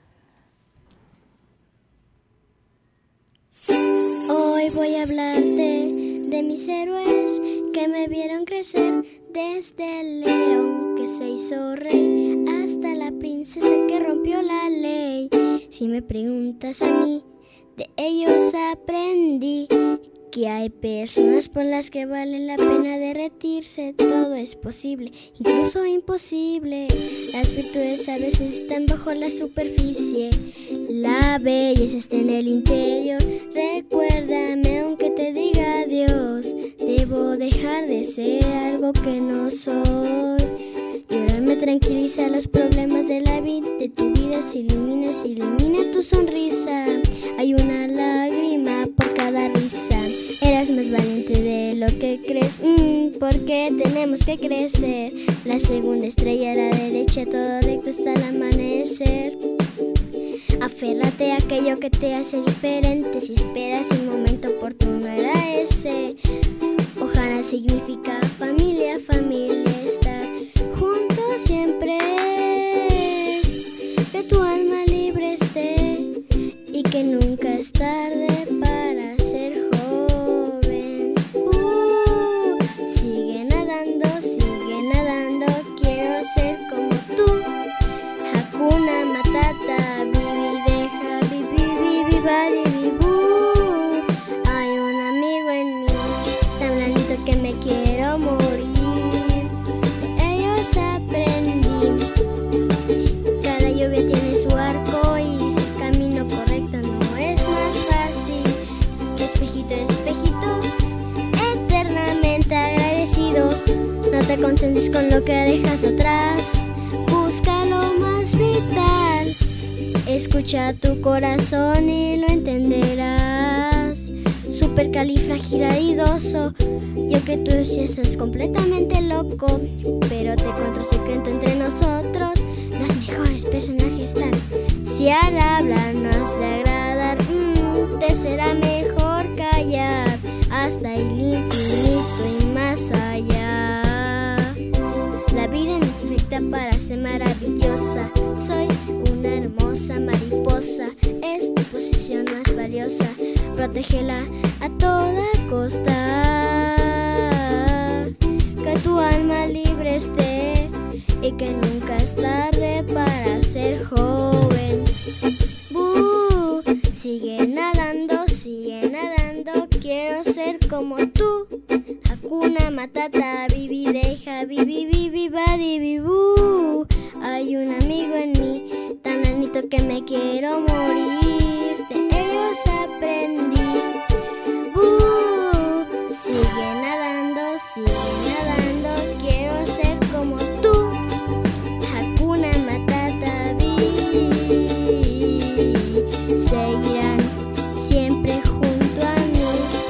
Hoy voy a hablarte de mis héroes que me vieron crecer, desde el león que se hizo rey hasta la princesa que rompió la ley. Si me preguntas a mí, de ellos aprendí que hay personas por las que vale la pena derretirse. Todo es posible, incluso imposible. Las virtudes a veces están bajo la superficie, la belleza está en el interior. Recuérdame aunque te diga adiós, debo dejar de ser algo que no soy. Llorar me tranquiliza, los problemas de la vida, de tu vida se ilumina, se ilumina tu sonrisa. Hay una lágrima por cada risa. Eras más valiente de lo que crees, mm, porque tenemos que crecer. La segunda estrella a la derecha, todo recto hasta el amanecer. Aférrate a aquello que te hace diferente. Si esperas el momento oportuno era ese. Ojana significa familia, familia, estar juntos siempre. Que tu alma libre esté y que nunca es tarde para ser joven. Uh, sigue nadando, sigue nadando, quiero ser como tú. Hakuna Matata, vivi, deja, vivi, vivi, badi, vivu. Hay un amigo en mí, tan blandito que me quiero morir. De ellos aprendí, cada lluvia tiene su arco iris. El camino correcto no es más fácil. Espejito, espejito, eternamente agradecido. No te concentres con lo que dejas atrás, busca lo más vital. Escucha tu corazón y lo entenderás. Supercalifragiladidoso, yo que tú sí estás completamente loco, pero te cuento un secreto entre nosotros. Los mejores personajes están. Si al hablar no has de agradar, mmm, te será mejor callar hasta el infinito y más allá. La vida no es perfecta para ser maravillosa. Soy una hermosa mariposa, es tu posesión más valiosa. Protégela a toda costa, que tu alma libre esté y que nunca es tarde para ser joven. Uh, sigue nadando, sigue nadando, quiero ser como tú. Hakuna Matata, vivi, deja, vivi, vivi, badi, vivu. Hay un amigo en mí, tan blandito que me quiero morir. De ellos aprendí. Uh, sigue nadando, sigue nadando, quiero ser como tú. Hakuna Matata, vivi. Seguirán siempre junto a mí.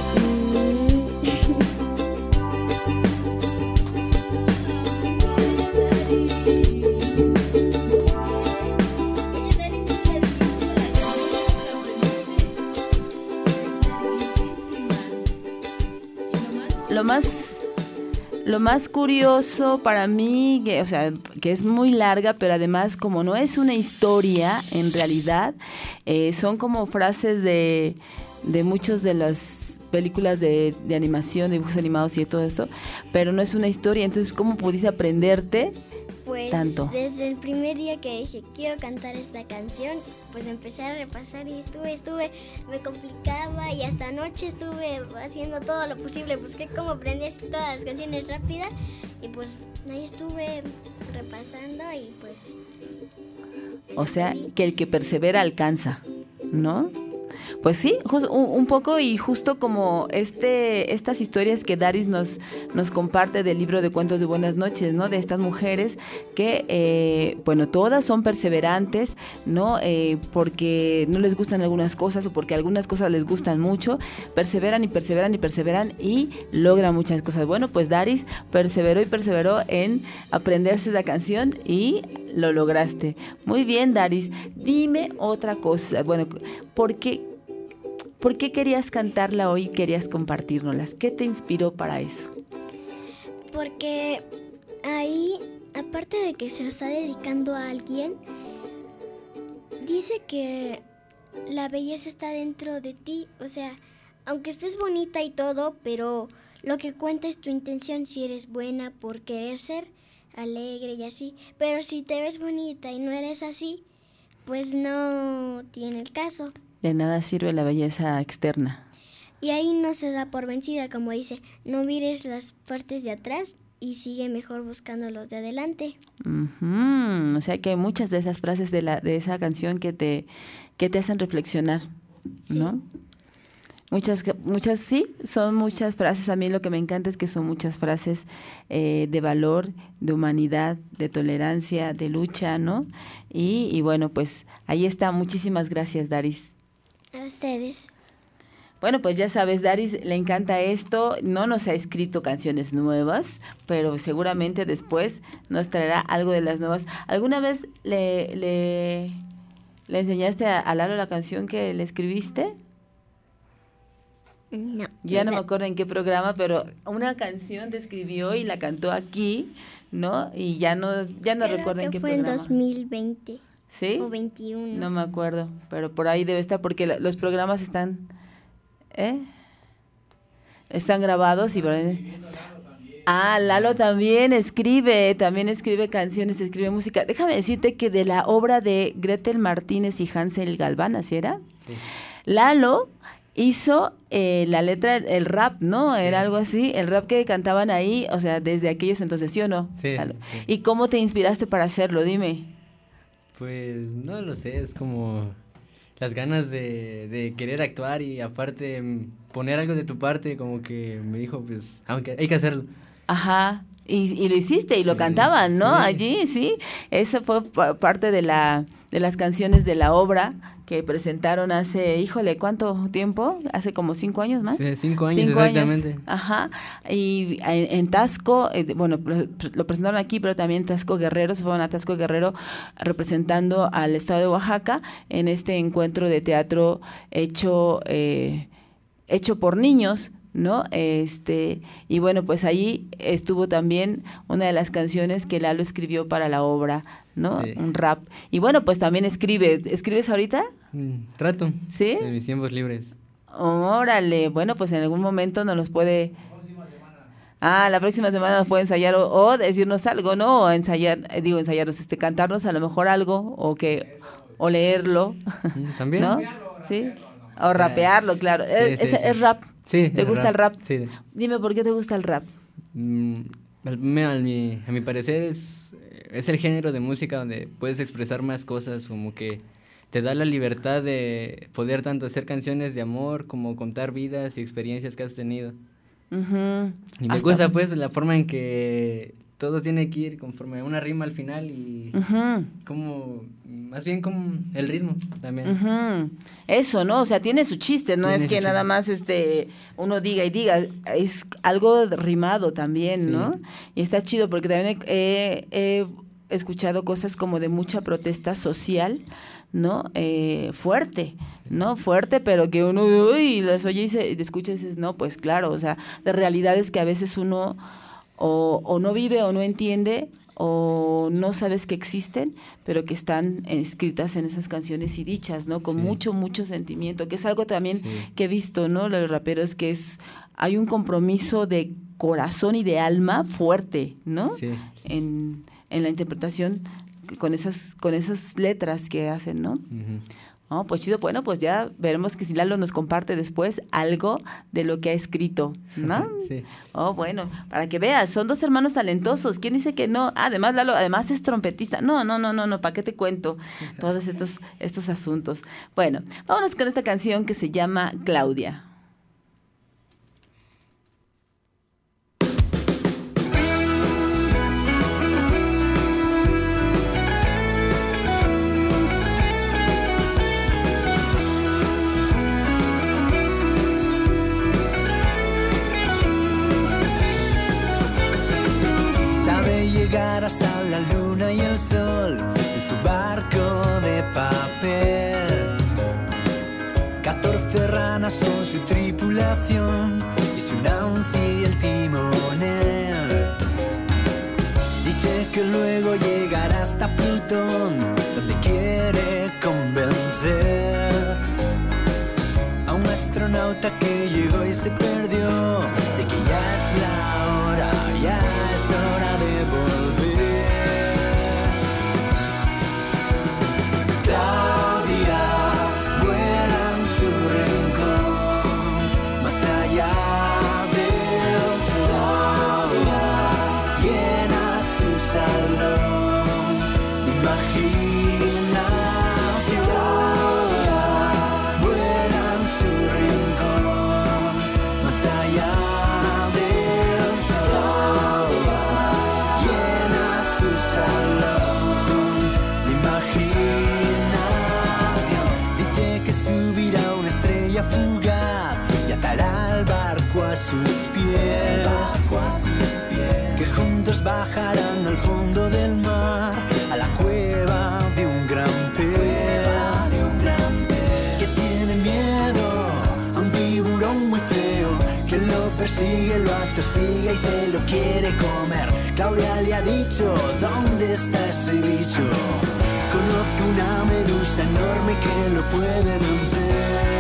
Lo más, lo más curioso para mí, que, o sea, que es muy larga, pero además como no es una historia, en realidad, eh, son como frases de, de muchas de las películas de, de animación, dibujos animados y todo eso, pero no es una historia. Entonces, ¿cómo pudiste aprenderte pues, tanto? Desde el primer día que dije, quiero cantar esta canción, pues empecé a repasar y estuve, estuve, me complicaba y hasta anoche estuve haciendo todo lo posible. Busqué cómo aprender todas las canciones rápidas y pues ahí estuve repasando y pues... O sea, que el que persevera alcanza, ¿no? Pues sí, un, un poco y justo como este estas historias que Daris nos, nos comparte del libro de cuentos de buenas noches, ¿no? De estas mujeres que, eh, bueno, todas son perseverantes, ¿no? Eh, porque no les gustan algunas cosas o porque algunas cosas les gustan mucho, perseveran y perseveran y perseveran y logran muchas cosas. Bueno, pues Daris perseveró y perseveró en aprenderse esa canción y lo lograste. Muy bien, Daris. Dime otra cosa. Bueno, ¿por qué? ¿Por qué querías cantarla hoy y querías compartirnoslas? ¿Qué te inspiró para eso? Porque ahí, aparte de que se lo está dedicando a alguien, dice que la belleza está dentro de ti. O sea, aunque estés bonita y todo, pero lo que cuenta es tu intención, si eres buena por querer ser alegre y así. Pero si te ves bonita y no eres así, pues no tiene el caso. De nada sirve la belleza externa. Y ahí no se da por vencida, como dice, no mires las partes de atrás y sigue mejor buscando los de adelante. Uh-huh. O sea que hay muchas de esas frases de la de esa canción que te que te hacen reflexionar, ¿no? Sí. Muchas, muchas, sí, son muchas frases. A mí lo que me encanta es que son muchas frases eh, de valor, de humanidad, de tolerancia, de lucha, ¿no? Y, y bueno, pues ahí está. Muchísimas gracias, Daris. A ustedes. Bueno, pues ya sabes, Daris le encanta esto, no nos ha escrito canciones nuevas, pero seguramente después nos traerá algo de las nuevas. ¿Alguna vez le, le, le enseñaste a, a Lalo la canción que le escribiste? No. Ya no me acuerdo en qué programa, pero una canción te escribió y la cantó aquí, ¿no? Y ya no, ya no Creo recuerdo que en qué fue programa. en dos mil veinte. ¿Sí? O veintiuno. No me acuerdo, pero por ahí debe estar porque la, los programas están, ¿eh? Están grabados y por ahí... Ah, Lalo también escribe, también escribe canciones, escribe música. Déjame decirte que de la obra de Gretel Martínez y Hansel Galván, ¿así era? Sí. Lalo hizo eh, la letra, el rap, ¿no? Era sí. Algo así, el rap que cantaban ahí, o sea, desde aquellos entonces, ¿sí o no? Sí, sí. ¿Y cómo te inspiraste para hacerlo? Dime. Pues no lo sé, es como las ganas de, de querer actuar y aparte poner algo de tu parte, como que me dijo, pues, aunque hay que hacerlo. Ajá, y, y lo hiciste y lo cantaban, ¿no? Sí. Allí, sí, esa fue parte de la de las canciones de la obra que presentaron hace, híjole, ¿cuánto tiempo? ¿Hace como cinco años más? Sí, cinco años, cinco exactamente. Años. Ajá, y en, en Taxco, eh, bueno, lo presentaron aquí, pero también Taxco Guerrero, se fueron a Taxco Guerrero representando al estado de Oaxaca en este encuentro de teatro hecho, eh, hecho por niños, ¿no? Este, y bueno, pues ahí estuvo también una de las canciones que Lalo escribió para la obra, ¿no? Sí. Un rap. Y bueno, pues también escribe. ¿Escribes ahorita? Mm, trato. ¿Sí? En mis tiempos libres. Órale, bueno, pues en algún momento nos los puede... Ah, la próxima semana nos puede ensayar o, o decirnos algo, ¿no? O ensayar, eh, digo, ensayarnos, este, cantarnos a lo mejor algo o que o leerlo. También. ¿No? Sí. O rapearlo, claro. Sí, es, sí, es, sí. es rap. Sí, ¿Te gusta rap. el rap? Sí. Dime, ¿por qué te gusta el rap? Mm, a, mi, a, mi, a mi parecer es, es el género de música donde puedes expresar más cosas, como que te da la libertad de poder tanto hacer canciones de amor como contar vidas y experiencias que has tenido. Uh-huh. Y me Hasta... gusta pues la forma en que todo tiene que ir conforme a una rima al final y uh-huh. como, más bien como el ritmo también. Uh-huh. Eso, ¿no? O sea, tiene su chiste, no tiene es que nada chiste. Más este uno diga y diga, es algo rimado también, sí. ¿no? Y está chido porque también he, he escuchado cosas como de mucha protesta social, ¿no? Eh, fuerte, ¿no? Fuerte, pero que uno, uy, las oye y se y escucha y dices, no, pues claro, o sea, de realidades que a veces uno o, o no vive o no entiende o no sabes que existen, pero que están escritas en esas canciones y dichas, ¿no? Con sí. mucho, mucho sentimiento, que es algo también sí. que he visto, ¿no? Los raperos, que es, hay un compromiso de corazón y de alma fuerte, ¿no? Sí. En, en la interpretación con esas, con esas letras que hacen, ¿no? Uh-huh. Oh, pues chido, bueno, pues ya veremos que si Lalo nos comparte después algo de lo que ha escrito, ¿no? Sí. Oh, bueno, para que veas, son dos hermanos talentosos. ¿Quién dice que no? Ah, además, Lalo, además es trompetista. No, no, no, no, no, ¿para qué te cuento todos estos, estos asuntos? Bueno, vámonos con esta canción que se llama Claudia. Llegar hasta la luna y el sol en su barco de papel. Catorce ranas son su tripulación y su Nancy el timonel. Dice que luego llegará hasta Plutón, donde quiere convencer a un astronauta que llegó y se perdió, de que ya es la hora, ya es hora de volver. Claudia vuela en su rincón, más allá del sol, llena su salón de imaginación. Vuela en su rincón, más allá del sol, llena su salón de imaginación. Dice que subirá una estrella fugaz y atará el barco a sus pies, que juntos bajarán al fondo del mar, a la cueva de un gran pez, que tiene miedo a un tiburón muy feo, que lo persigue, lo atosiga y se lo quiere comer. Claudia le ha dicho, ¿dónde está ese bicho? Conozco una medusa enorme que lo puede vencer.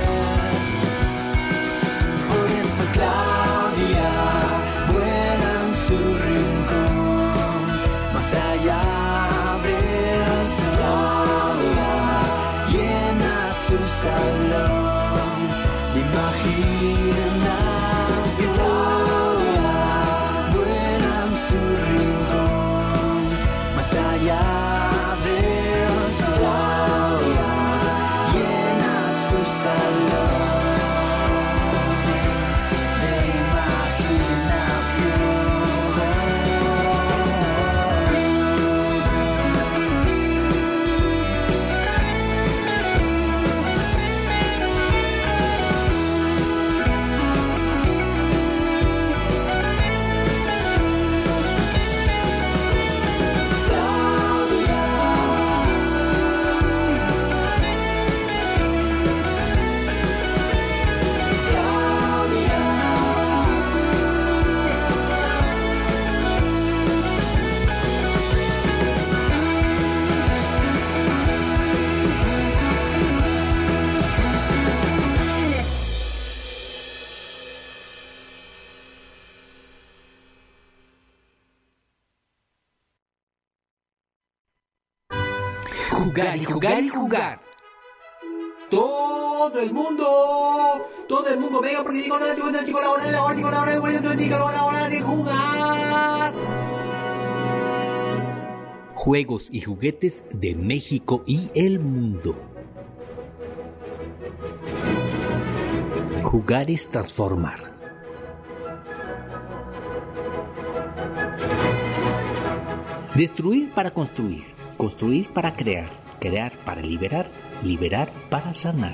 Por eso Claudia vuela en su rincón, más allá del sol, llena su salón de imaginación. Vuela en su rincón, más allá del sol, llena su salón de imaginación. Jugar y jugar y jugar. Todo el mundo, todo el mundo, venga, porque digo, no, digo, no, digo, la hora, la hora, digo, la hora, digo, la hora, digo, la hora de jugar. Juegos y juguetes de México y el mundo. Jugar es transformar. Destruir para construir, construir para crear, crear para liberar, liberar para sanar.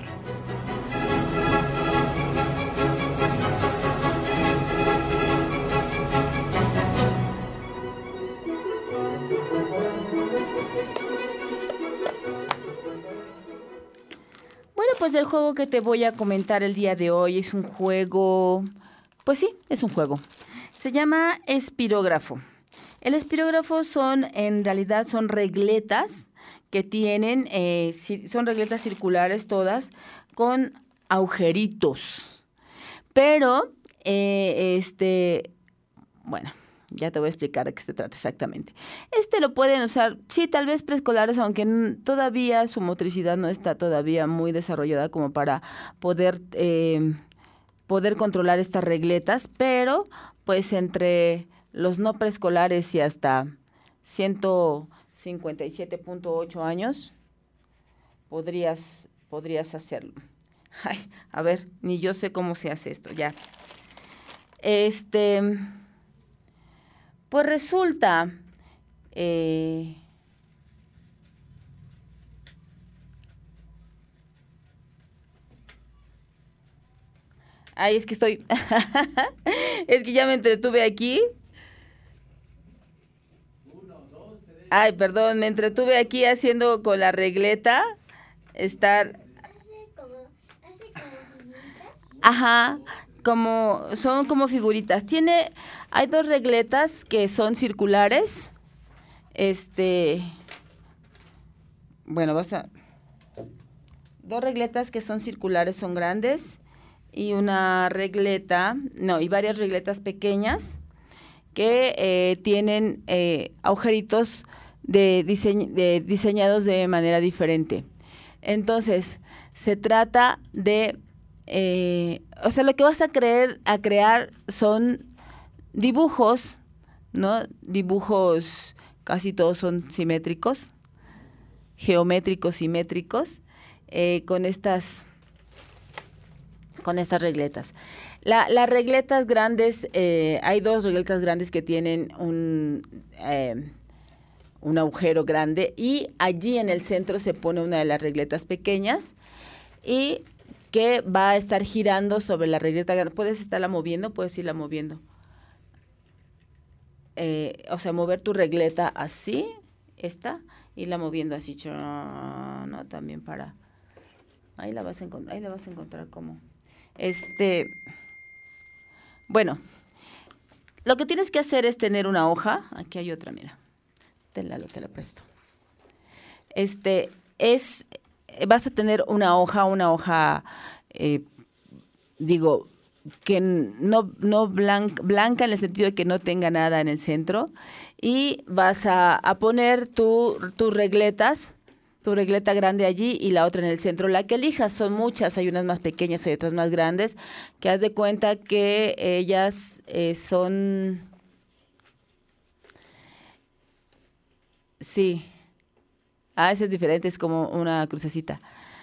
Bueno, pues el juego que te voy a comentar el día de hoy es un juego, pues sí, es un juego. Se llama espirógrafo. El espirógrafo son, en realidad, son regletas que tienen, eh, son regletas circulares todas con agujeritos. Pero, eh, este, bueno, Ya te voy a explicar de qué se trata exactamente. Este lo pueden usar, sí, tal vez preescolares, aunque n- todavía su motricidad no está todavía muy desarrollada como para poder, eh, poder controlar estas regletas, pero pues entre los no preescolares y hasta ciento cincuenta y siete punto ocho años, podrías, podrías hacerlo. Ay, a ver, ni yo sé cómo se hace esto, ya. Este... Pues resulta, eh, ay, es que estoy, es que ya me entretuve aquí. Ay, perdón, me entretuve aquí haciendo con la regleta, estar. Ajá. Como son como figuritas. Tiene, hay dos regletas que son circulares. Este, bueno, vas a dos regletas que son circulares, son grandes, y una regleta, no, y varias regletas pequeñas que eh, tienen eh, agujeritos de, diseñ- de diseñados de manera diferente. Entonces, se trata de Eh, o sea, lo que vas a creer, a crear son dibujos, ¿no? Dibujos, casi todos son simétricos, geométricos, simétricos, eh, con estas, con estas regletas. La, las regletas grandes, eh, hay dos regletas grandes que tienen un, eh, un agujero grande, y allí en el centro se pone una de las regletas pequeñas, y que va a estar girando sobre la regleta. Puedes estarla moviendo, puedes irla moviendo. Eh, o sea, mover tu regleta así, esta, irla moviendo así, no, también para. Ahí la vas a encontrar, ahí la vas a encontrar como. Este, bueno, lo que tienes que hacer es tener una hoja. Aquí hay otra, mira. Te la, te la presto. Este, es. Vas a tener una hoja, una hoja, eh, digo, que no, no blanca, blanca en el sentido de que no tenga nada en el centro, y vas a, a poner tu, tus regletas, tu regleta grande allí y la otra en el centro. La que elijas, son muchas, hay unas más pequeñas, hay otras más grandes, que haz de cuenta que ellas eh, son, sí. Ah, ese es diferente, es como una crucecita.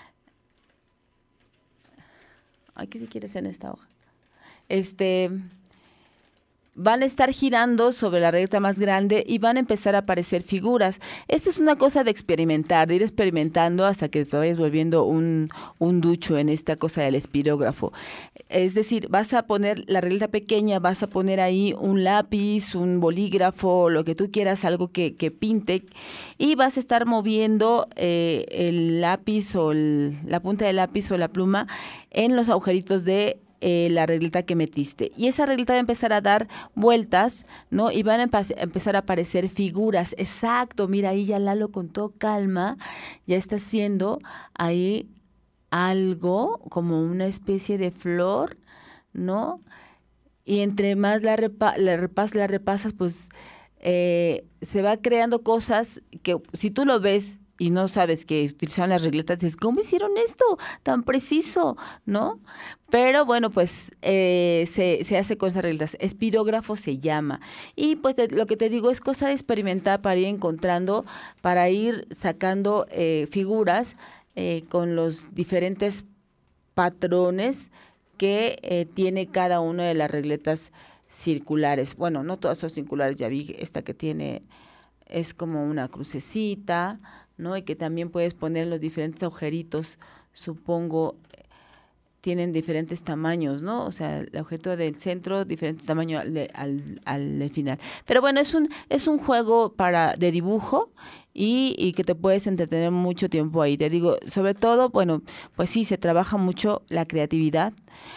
Aquí si quieres en esta hoja. Este, van a estar girando sobre la regleta más grande y van a empezar a aparecer figuras. Esta es una cosa de experimentar, de ir experimentando hasta que te vayas volviendo un, un ducho en esta cosa del espirógrafo. Es decir, vas a poner la regleta pequeña, vas a poner ahí un lápiz, un bolígrafo, lo que tú quieras, algo que, que pinte, y vas a estar moviendo eh, el lápiz o el, la punta del lápiz o la pluma en los agujeritos de Eh, la regleta que metiste, y esa regleta va a empezar a dar vueltas, ¿no? Y van a empe- empezar a aparecer figuras. Exacto, mira, ahí ya Lalo con todo calma ya está haciendo ahí algo como una especie de flor, ¿no? Y entre más la, repa- la, repas- la repasas, pues eh, se va creando cosas que si tú lo ves y no sabes que utilizaban las regletas, dices, ¿cómo hicieron esto tan preciso? ¿No? Pero bueno, pues eh, se, se hace con esas regletas. Espirógrafo se llama. Y pues te, lo que te digo es cosa de experimentar para ir encontrando, para ir sacando eh, figuras eh, con los diferentes patrones que eh, tiene cada una de las regletas circulares. Bueno, no todas son circulares, ya vi esta que tiene, es como una crucecita, ¿no? Y que también puedes poner los diferentes agujeritos, supongo, tienen diferentes tamaños, ¿no? O sea, el agujero del centro, diferente tamaño al, de, al, al de final. Pero bueno, es un, es un juego para de dibujo y, y que te puedes entretener mucho tiempo ahí. Te digo, sobre todo, bueno, pues sí, se trabaja mucho la creatividad,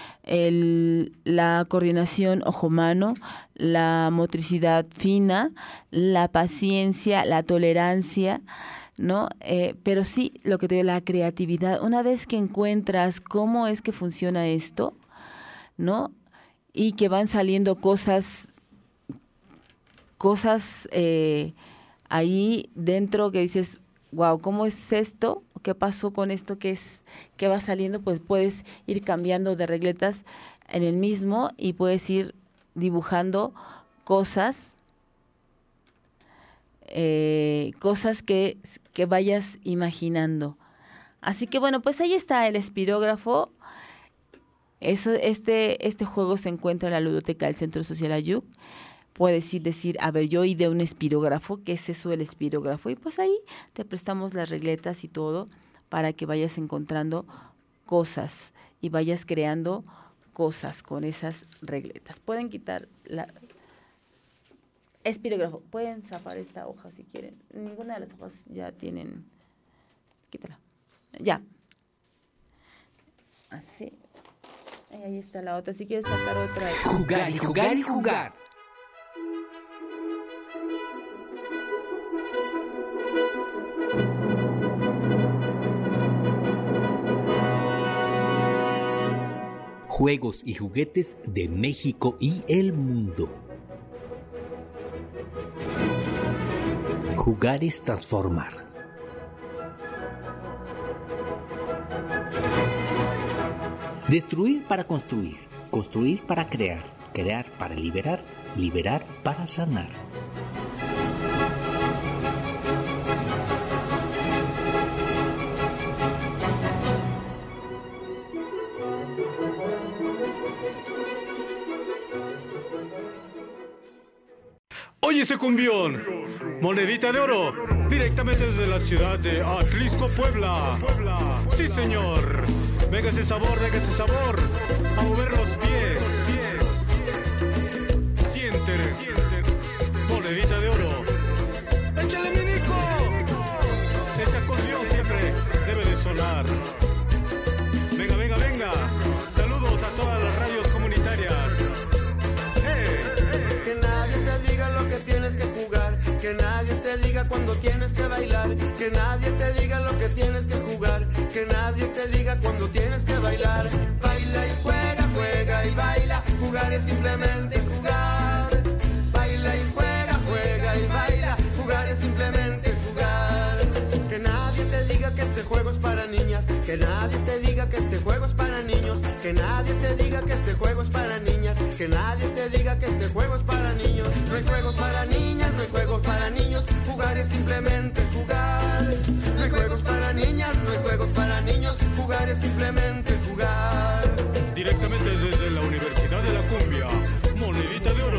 el, la coordinación ojo-mano, la motricidad fina, la paciencia, la tolerancia, ¿no? Eh, pero sí, lo que te digo, la creatividad. Una vez que encuentras cómo es que funciona esto, ¿no? Y que van saliendo cosas cosas eh, ahí dentro que dices, wow, ¿cómo es esto? ¿Qué pasó con esto que es que va saliendo? Pues puedes ir cambiando de regletas en el mismo y puedes ir dibujando cosas, eh, cosas que, que vayas imaginando. Así que bueno, pues ahí está el espirógrafo. Eso, este, este juego se encuentra en la ludoteca del Centro Social Ayuc. Puedes ir decir, a ver, yo ideé un espirógrafo, ¿qué es eso del espirógrafo? Y pues ahí te prestamos las regletas y todo para que vayas encontrando cosas y vayas creando cosas con esas regletas. Pueden quitar la espirógrafo, pueden zafar esta hoja si quieren. Ninguna de las hojas ya tienen, quítala, ya. Así. Y ahí está la otra, si quieres sacar otra. Jugar y jugar y jugar. Juegos y juguetes de México y el mundo. Jugar es transformar. Destruir para construir, construir para crear, crear para liberar, liberar para sanar. Oye ese cumbión, monedita de oro, directamente desde la ciudad de Atlisco, Puebla. Sí, señor. Venga ese sabor, venga ese sabor. A mover los pies. Siente, monedita de oro. ¡Échale, mi Nico! Ese acordeón siempre debe de sonar. Venga, venga, venga. Saludos a todas las radios comunitarias. Que nadie te diga lo que tienes que jugar, que nadie te diga cuando tienes que bailar, que nadie te diga lo que tienes que jugar, que nadie te diga cuando tienes que bailar. Baila y juega, juega y baila, jugar es simplemente jugar. Baila y juega, juega y baila, jugar es simplemente jugar. Que nadie te diga que este juego es para niñas, que nadie te diga que este juego es para niños, que nadie te diga que este juego es para niñas, que nadie te diga que este juego es para niños. No hay juegos para niñas, no hay juegos para niños, jugar es simplemente jugar. No hay juegos para niñas, no hay juegos para niños, jugar es simplemente jugar. Directamente desde la Universidad de la Cumbia, monedita de oro.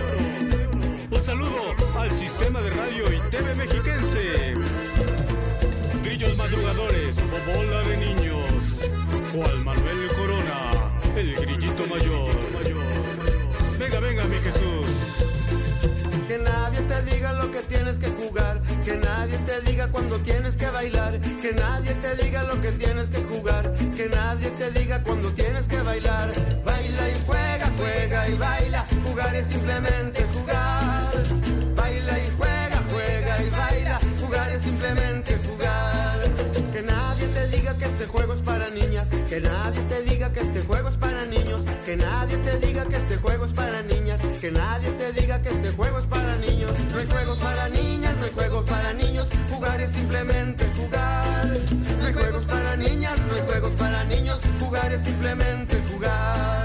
Un saludo al sistema de radio y T V mexiquense. Grillos madrugadores o bola de niños, o al Manuel Corona, el grillito mayor. Venga, venga, mi Jesús. Que nadie te diga lo que tienes que jugar, que nadie te diga cuando tienes que bailar, que nadie te diga lo que tienes que jugar, que nadie te diga cuando tienes que bailar. Baila y juega, juega y baila, jugar es simplemente jugar. Baila y juega, juega y baila, jugar es simplemente jugar. Que nadie te diga que este juego es para niñas, que nadie te diga que este juego es para niños, que nadie te diga que este juego es para niñas, que nadie te diga que este juego es para niños. No hay juegos para niñas, no hay juegos para niños, jugar es simplemente jugar. No hay juegos para niñas, no hay juegos para niños, jugar es simplemente jugar.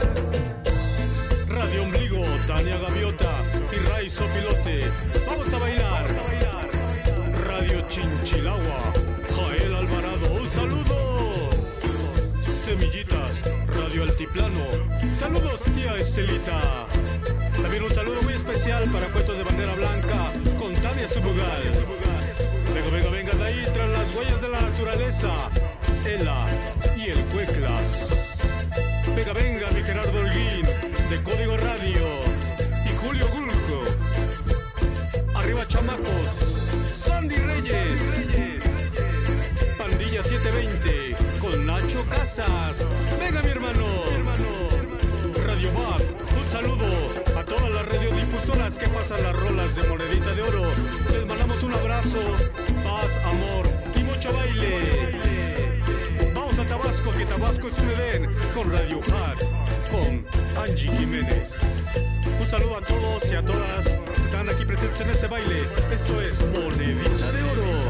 Radio Ombligo, Tania Gaviota y Raizo Pilote, vamos a bailar. Radio Chinchilagua, Jael Alvarado, un saludo. Semillitas, Radio Altiplano, saludos tía Estelita. También un saludo muy especial para Puestos de Bandera Blanca con Tania Subugal. Venga, venga, venga de ahí tras las huellas de la naturaleza, Ela y el Cueclas. Venga, venga mi Gerardo Holguín de Código Radio y Julio Gulco. Arriba chamacos, Sandy Reyes, Pandilla siete veinte con Nacho Casas. Venga mi hermano, Radio Bab, un saludo a todas las radiodifusoras que pasan las rolas de monedita de oro. Les mandamos un abrazo, paz, amor y mucho baile. Vamos a Tabasco, que Tabasco es un Edén, con Radio Hat, con Angie Jiménez. Un saludo a todos y a todas que están aquí presentes unirse en este baile. Esto es Monedita de Oro.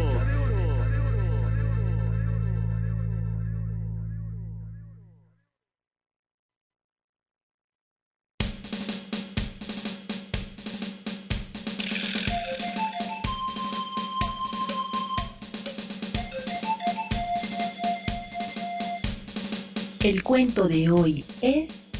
El cuento de hoy es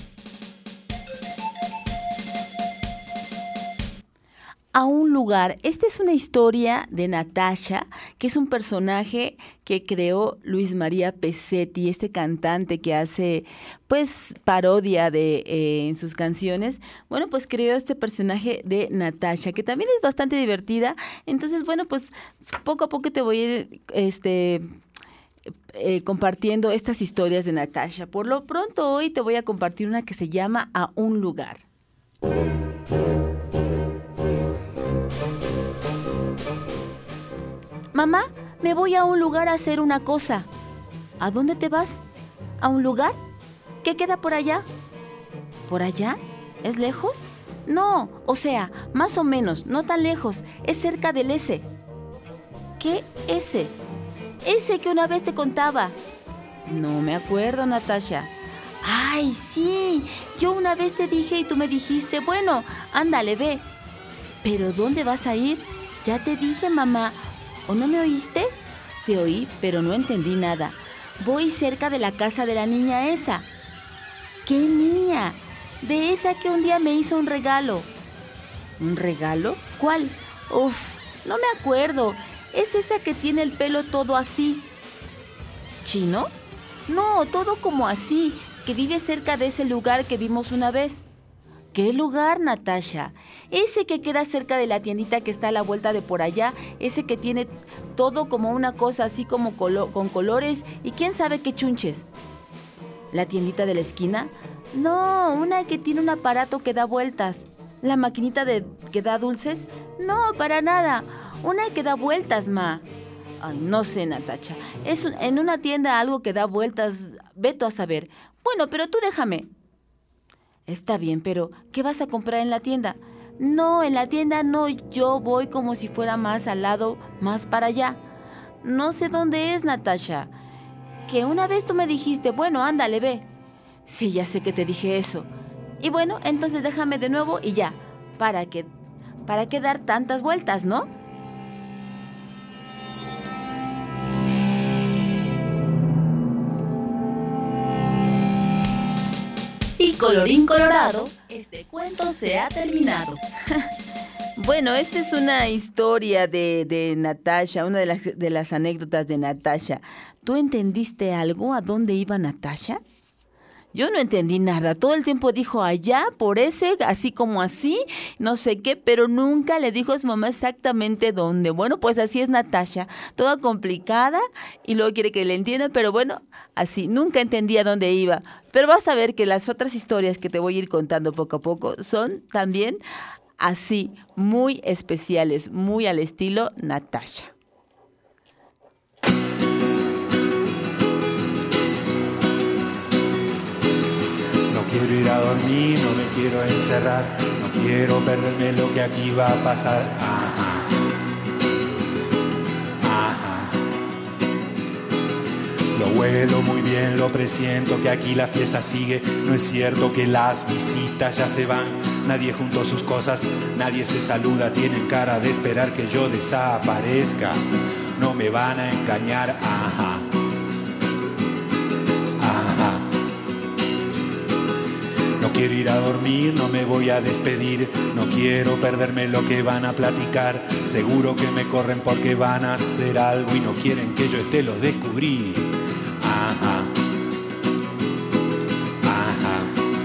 A un lugar. Esta es una historia de Natasha, que es un personaje que creó Luis María Pesetti, este cantante que hace pues parodia de eh, en sus canciones. Bueno, pues creó este personaje de Natasha, que también es bastante divertida. Entonces, bueno, pues poco a poco te voy a ir este Eh, compartiendo estas historias de Natasha. Por lo pronto hoy te voy a compartir una que se llama A un lugar. Mamá, me voy a un lugar a hacer una cosa. ¿A dónde te vas? ¿A un lugar? ¿Qué queda por allá? ¿Por allá? ¿Es lejos? No, o sea, más o menos, no tan lejos. Es cerca del S. ¿Qué S? Ese que una vez te contaba. No me acuerdo, Natasha. ¡Ay, sí! Yo una vez te dije y tú me dijiste, bueno, ándale, ve. ¿Pero dónde vas a ir? Ya te dije, mamá. ¿O no me oíste? Te oí, pero no entendí nada. Voy cerca de la casa de la niña esa. ¿Qué niña? De esa que un día me hizo un regalo. ¿Un regalo? ¿Cuál? Uf, no me acuerdo. Es esa que tiene el pelo todo así. ¿Chino? No, todo como así, que vive cerca de ese lugar que vimos una vez. ¿Qué lugar, Natasha? Ese que queda cerca de la tiendita que está a la vuelta de por allá, ese que tiene todo como una cosa así como colo- con colores y quién sabe qué chunches. ¿La tiendita de la esquina? No, una que tiene un aparato que da vueltas. ¿La maquinita de que da dulces? No, para nada. Una que da vueltas, ma. Ay, no sé, Natasha. Es un, en una tienda algo que da vueltas. Ve tú a saber. Bueno, pero tú déjame. Está bien, pero ¿qué vas a comprar en la tienda? No, en la tienda no. Yo voy como si fuera más al lado, más para allá. No sé dónde es, Natasha. Que una vez tú me dijiste, bueno, ándale, ve. Sí, ya sé que te dije eso. Y bueno, entonces déjame de nuevo y ya. ¿Para qué? ¿Para qué dar tantas vueltas, no? Y colorín colorado, este cuento se ha terminado. Bueno, esta es una historia de, de Natasha, una de las, de las anécdotas de Natasha. ¿Tú entendiste algo? ¿A dónde iba Natasha? Yo no entendí nada. Todo el tiempo dijo allá, por ese, así como así, no sé qué, pero nunca le dijo a su mamá exactamente dónde. Bueno, pues así es Natasha, toda complicada y luego quiere que le entiendan, pero bueno, así, nunca entendía dónde iba. Pero vas a ver que las otras historias que te voy a ir contando poco a poco son también así, muy especiales, muy al estilo Natasha. Quiero ir a dormir, no me quiero encerrar, no quiero perderme lo que aquí va a pasar. Ajá. Ajá. Lo huelo muy bien, lo presiento que aquí la fiesta sigue. No es cierto que las visitas ya se van, nadie juntó sus cosas, nadie se saluda, tienen cara de esperar que yo desaparezca. No me van a engañar, ajá. Quiero ir a dormir, no me voy a despedir, no quiero perderme lo que van a platicar. Seguro que me corren porque van a hacer algo y no quieren que yo esté, los descubrí. Ajá. Ajá.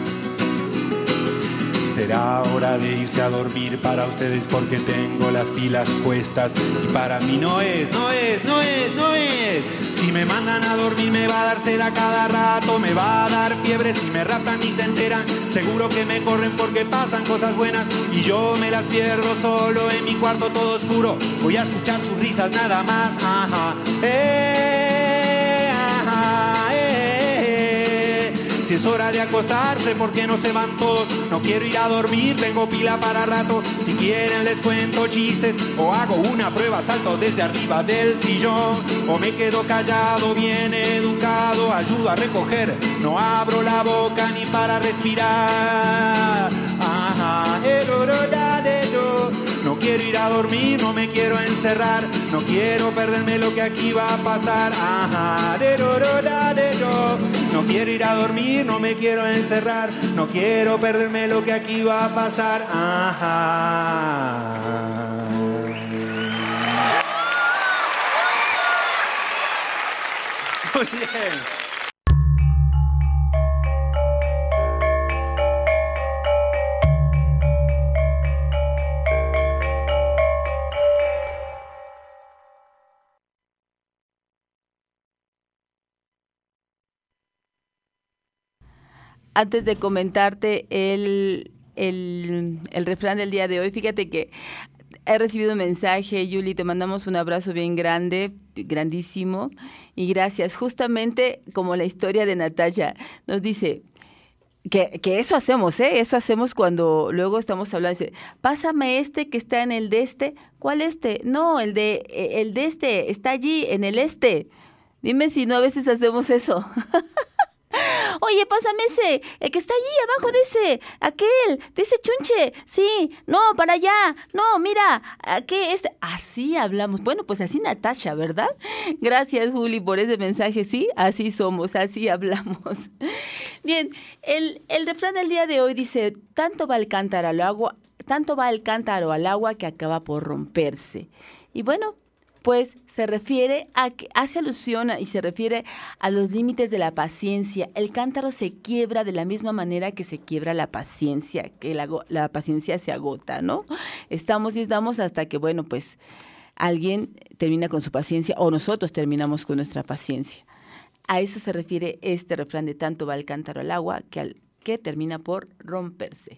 Será hora de irse a dormir para ustedes porque tengo las pilas puestas y para mí no es, no es, no es, no es. Si me mandan a dormir me va a dar sed a cada rato, me va a dar fiebre si me raptan y se enteran. Seguro que me corren porque pasan cosas buenas y yo me las pierdo solo en mi cuarto todo oscuro. Voy a escuchar sus risas nada más. Ajá. Eh, ajá, eh, eh. Si Si es hora de acostarse, ¿por qué no se van todos? No quiero ir a dormir, tengo pila para rato. Si quieren les cuento chistes o hago una prueba, salto desde arriba del sillón. O me quedo callado, bien educado, ayudo a recoger, no abro la boca ni para respirar. Ajá, el oro da de do. No quiero ir a dormir, no me quiero encerrar, no quiero perderme lo que aquí va a pasar. Ajá, de do, do, da, de do. No quiero ir a dormir, no me quiero encerrar, no quiero perderme lo que aquí va a pasar. Ajá. Muy bien. Antes de comentarte el, el, el refrán del día de hoy, fíjate que he recibido un mensaje, Yuli, te mandamos un abrazo bien grande, grandísimo, y gracias. Justamente como la historia de Natasha nos dice que, que eso hacemos, ¿eh? Eso hacemos cuando luego estamos hablando, dice, pásame este que está en el de este. ¿Cuál este? No, el de, el de este está allí, en el este. Dime si no a veces hacemos eso. Oye, pásame ese, el que está allí abajo de ese, aquel, de ese chunche, sí, no, para allá, no, mira, ¿qué? Este, así hablamos. Bueno, pues así Natasha, ¿verdad? Gracias, Juli, por ese mensaje, sí, así somos, así hablamos. Bien, el, el refrán del día de hoy dice, tanto va el cántaro al agua, tanto va el cántaro al agua que acaba por romperse. Y bueno, pues se refiere a que hace alusión a, y se refiere a los límites de la paciencia. El cántaro se quiebra de la misma manera que se quiebra la paciencia, que la, la paciencia se agota, ¿no? Estamos y estamos hasta que, bueno, pues alguien termina con su paciencia o nosotros terminamos con nuestra paciencia. A eso se refiere este refrán de tanto va el cántaro al agua que, al, que termina por romperse.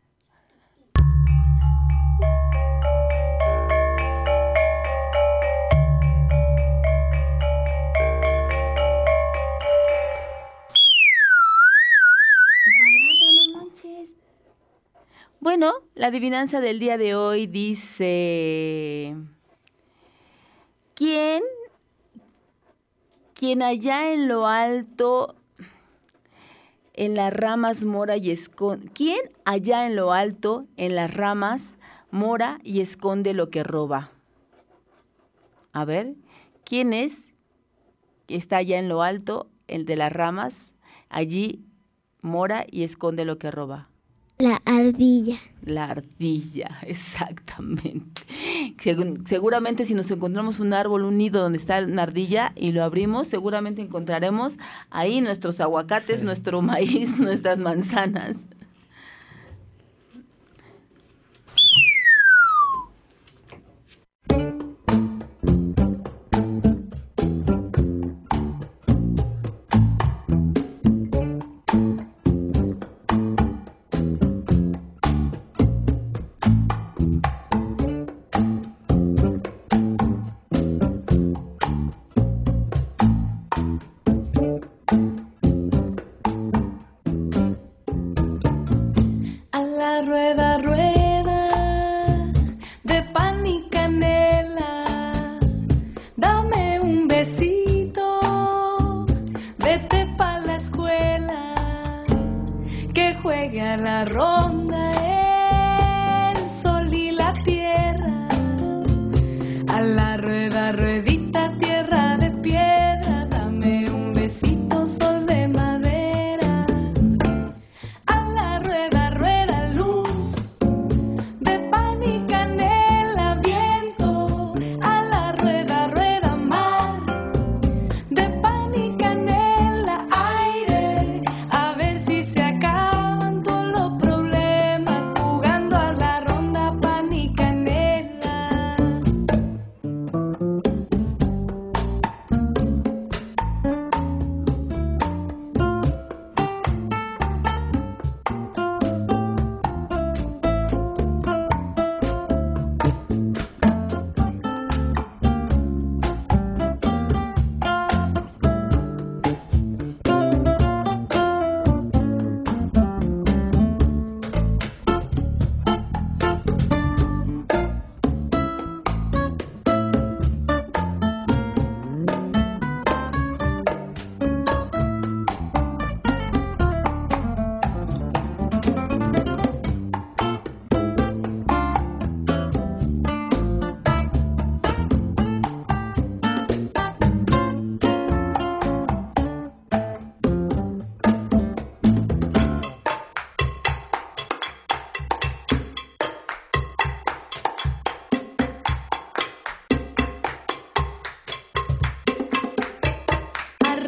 Bueno, la adivinanza del día de hoy dice, ¿quién, quien allá en lo alto, en las ramas mora y esconde, ¿quién allá en lo alto, en las ramas mora y esconde lo que roba? A ver, ¿quién es que está allá en lo alto, el de las ramas, allí mora y esconde lo que roba? La ardilla. La ardilla, exactamente. Seguramente si nos encontramos un árbol, un nido donde está una ardilla y lo abrimos, seguramente encontraremos ahí nuestros aguacates, sí, nuestro maíz, nuestras manzanas.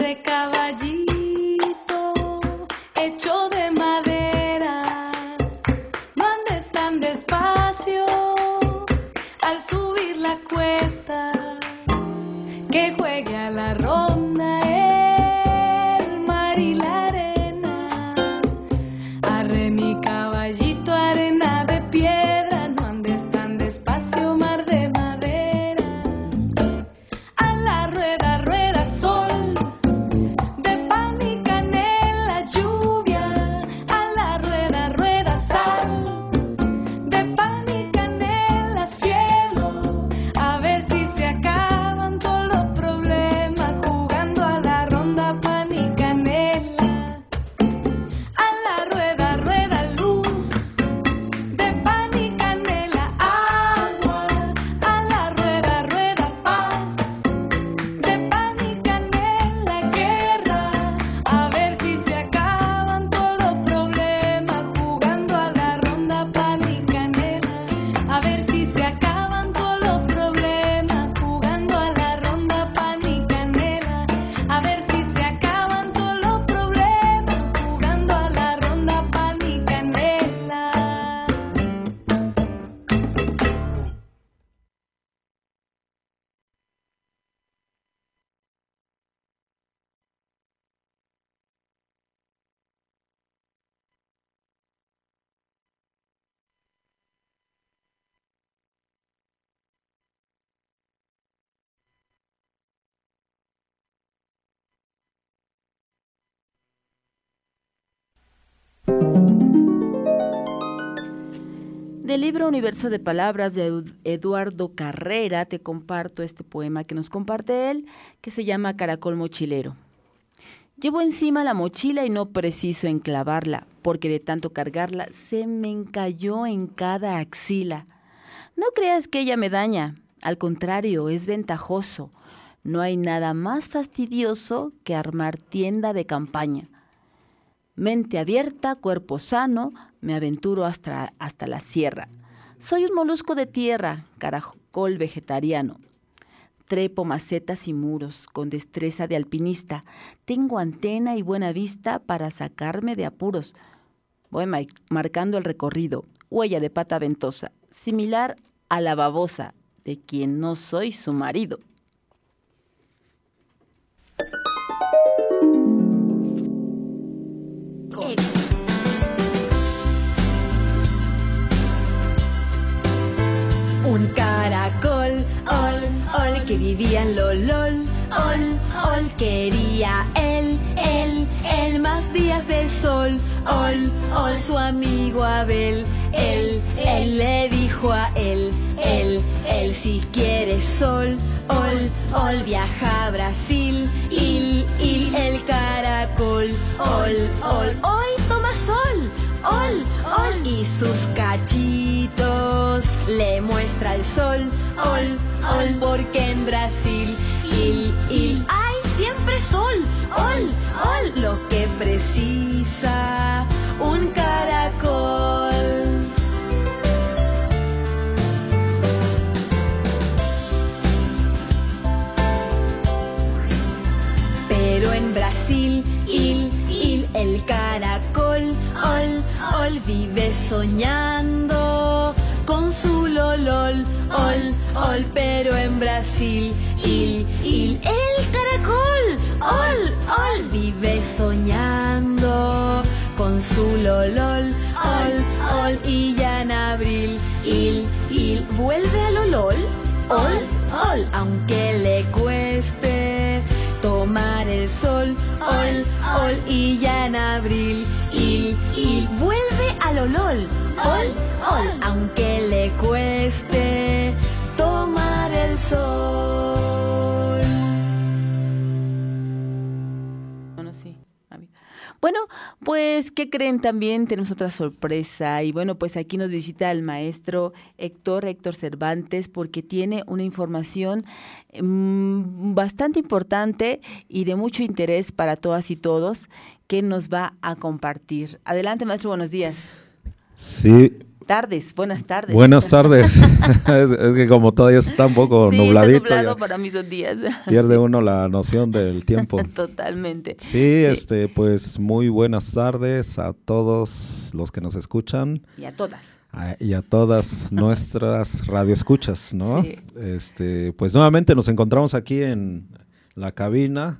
pobre caballito hecho de madera, no andes tan despacio al subir la cuesta, que juegue a la ronda el mar y la arena. Arre mi caballito, arena de piedra, no andes tan despacio, mar de madera. A la rueda, rueda, sol de pan y canela, lluvia. A la rueda, rueda, sal de pan y canela, cielo. A ver si se acaban todos los problemas jugando a la ronda, pan y canela. A la rueda, rueda, luz de pan y canela, agua. A la rueda, rueda, paz de pan y canela, guerra. A ver si se acaban todos los problemas jugando a la ronda, pan y canela. A ver si se acaban todos los problemas jugando a la ronda, pan y canela. A ver si se acaban todos los problemas jugando a la ronda, pan y canela. Del libro Universo de Palabras de Eduardo Carrera te comparto este poema que nos comparte él, que se llama Caracol Mochilero. Llevo encima la mochila y no preciso enclavarla, porque de tanto cargarla se me encalló en cada axila. No creas que ella me daña, al contrario, es ventajoso. No hay nada más fastidioso que armar tienda de campaña. Mente abierta, cuerpo sano, me aventuro hasta, hasta la sierra. Soy un molusco de tierra, caracol vegetariano. Trepo macetas y muros con destreza de alpinista. Tengo antena y buena vista para sacarme de apuros. Voy ma- marcando el recorrido, huella de pata ventosa, similar a la babosa de quien no soy su marido. Un caracol, ol, ol, que vivía en Lolol, ol, ol, quería él, él, él, más días de sol, ol, ol, su amigo Abel, él, él le dijo a él, él, él, si quieres sol, ol, ol, viaja a Brasil, il, il, el caracol, ol, ol, hoy toma sol, ol, ol, y sus cachitos le muestra el sol, ol, ol, porque en Brasil, il, il, hay siempre sol, ol, ol, lo que precisa un caracol. Pero en Brasil, il, il, el caracol, ol, ol, vive soñando con su lolol, ol, ol, pero en Brasil, il, il, el caracol, ol, ol, vive soñando con su lolol, ol, ol, y ya en abril, il, il, vuelve a lolol, ol, ol, aunque le cueste tomar el sol, ol, ol, y ya en abril, il, il, vuelve al olol, ol, ol, aunque le cueste tomar el sol. Bueno, sí. Bueno, pues, ¿qué creen? También tenemos otra sorpresa y bueno, pues aquí nos visita el maestro Héctor, Héctor Cervantes, porque tiene una información mmm, bastante importante y de mucho interés para todas y todos que nos va a compartir. Adelante, maestro, buenos días. Sí, Tardes, buenas tardes. Buenas tardes. es, es que como todavía está un poco sí, nubladito. Está nublado, para mí son días. Pierde sí. uno la noción del tiempo. Totalmente. Sí, sí, este, pues muy buenas tardes a todos los que nos escuchan. Y a todas. A, y a todas nuestras radioescuchas, ¿no? Sí. Este, pues nuevamente nos encontramos aquí en la cabina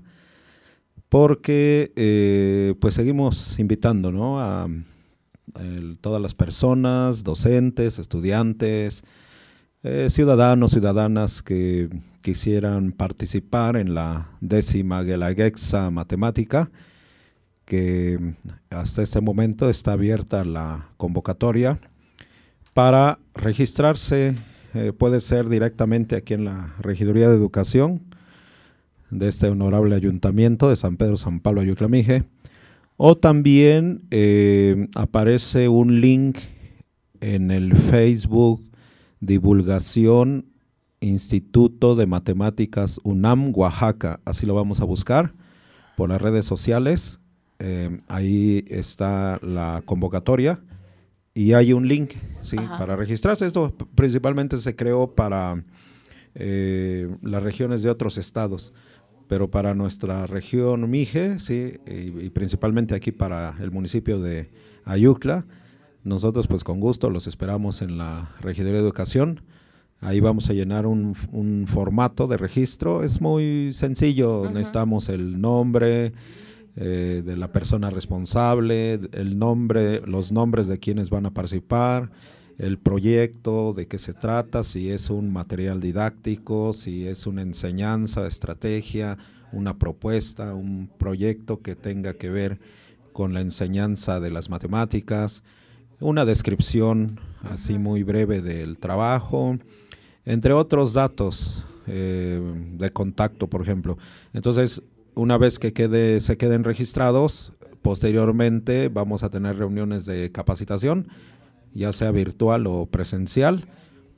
porque eh, pues seguimos invitando, ¿no? A El, todas las personas, docentes, estudiantes, eh, ciudadanos, ciudadanas que quisieran participar en la décima Guelaguetza matemática, que hasta este momento está abierta la convocatoria para registrarse, eh, puede ser directamente aquí en la Regiduría de Educación de este honorable Ayuntamiento de San Pedro San Pablo Ayutla Mije, o también eh, aparece un link en el Facebook Divulgación Instituto de Matemáticas UNAM Oaxaca, así lo vamos a buscar por las redes sociales, eh, ahí está la convocatoria y hay un link, ¿sí? Para registrarse. Esto principalmente se creó para eh, las regiones de otros estados, pero para nuestra región Mije, sí, y, y principalmente aquí para el municipio de Ayutla, nosotros pues con gusto los esperamos en la Regiduría de Educación. Ahí vamos a llenar un, un formato de registro, es muy sencillo, uh-huh. Necesitamos el nombre eh, de la persona responsable, el nombre, los nombres de quienes van a participar, el proyecto, de qué se trata, si es un material didáctico, si es una enseñanza, estrategia, una propuesta, un proyecto que tenga que ver con la enseñanza de las matemáticas, una descripción así muy breve del trabajo, entre otros datos eh, de contacto, por ejemplo. Entonces, una vez que quede, se queden registrados, posteriormente vamos a tener reuniones de capacitación, ya sea virtual o presencial.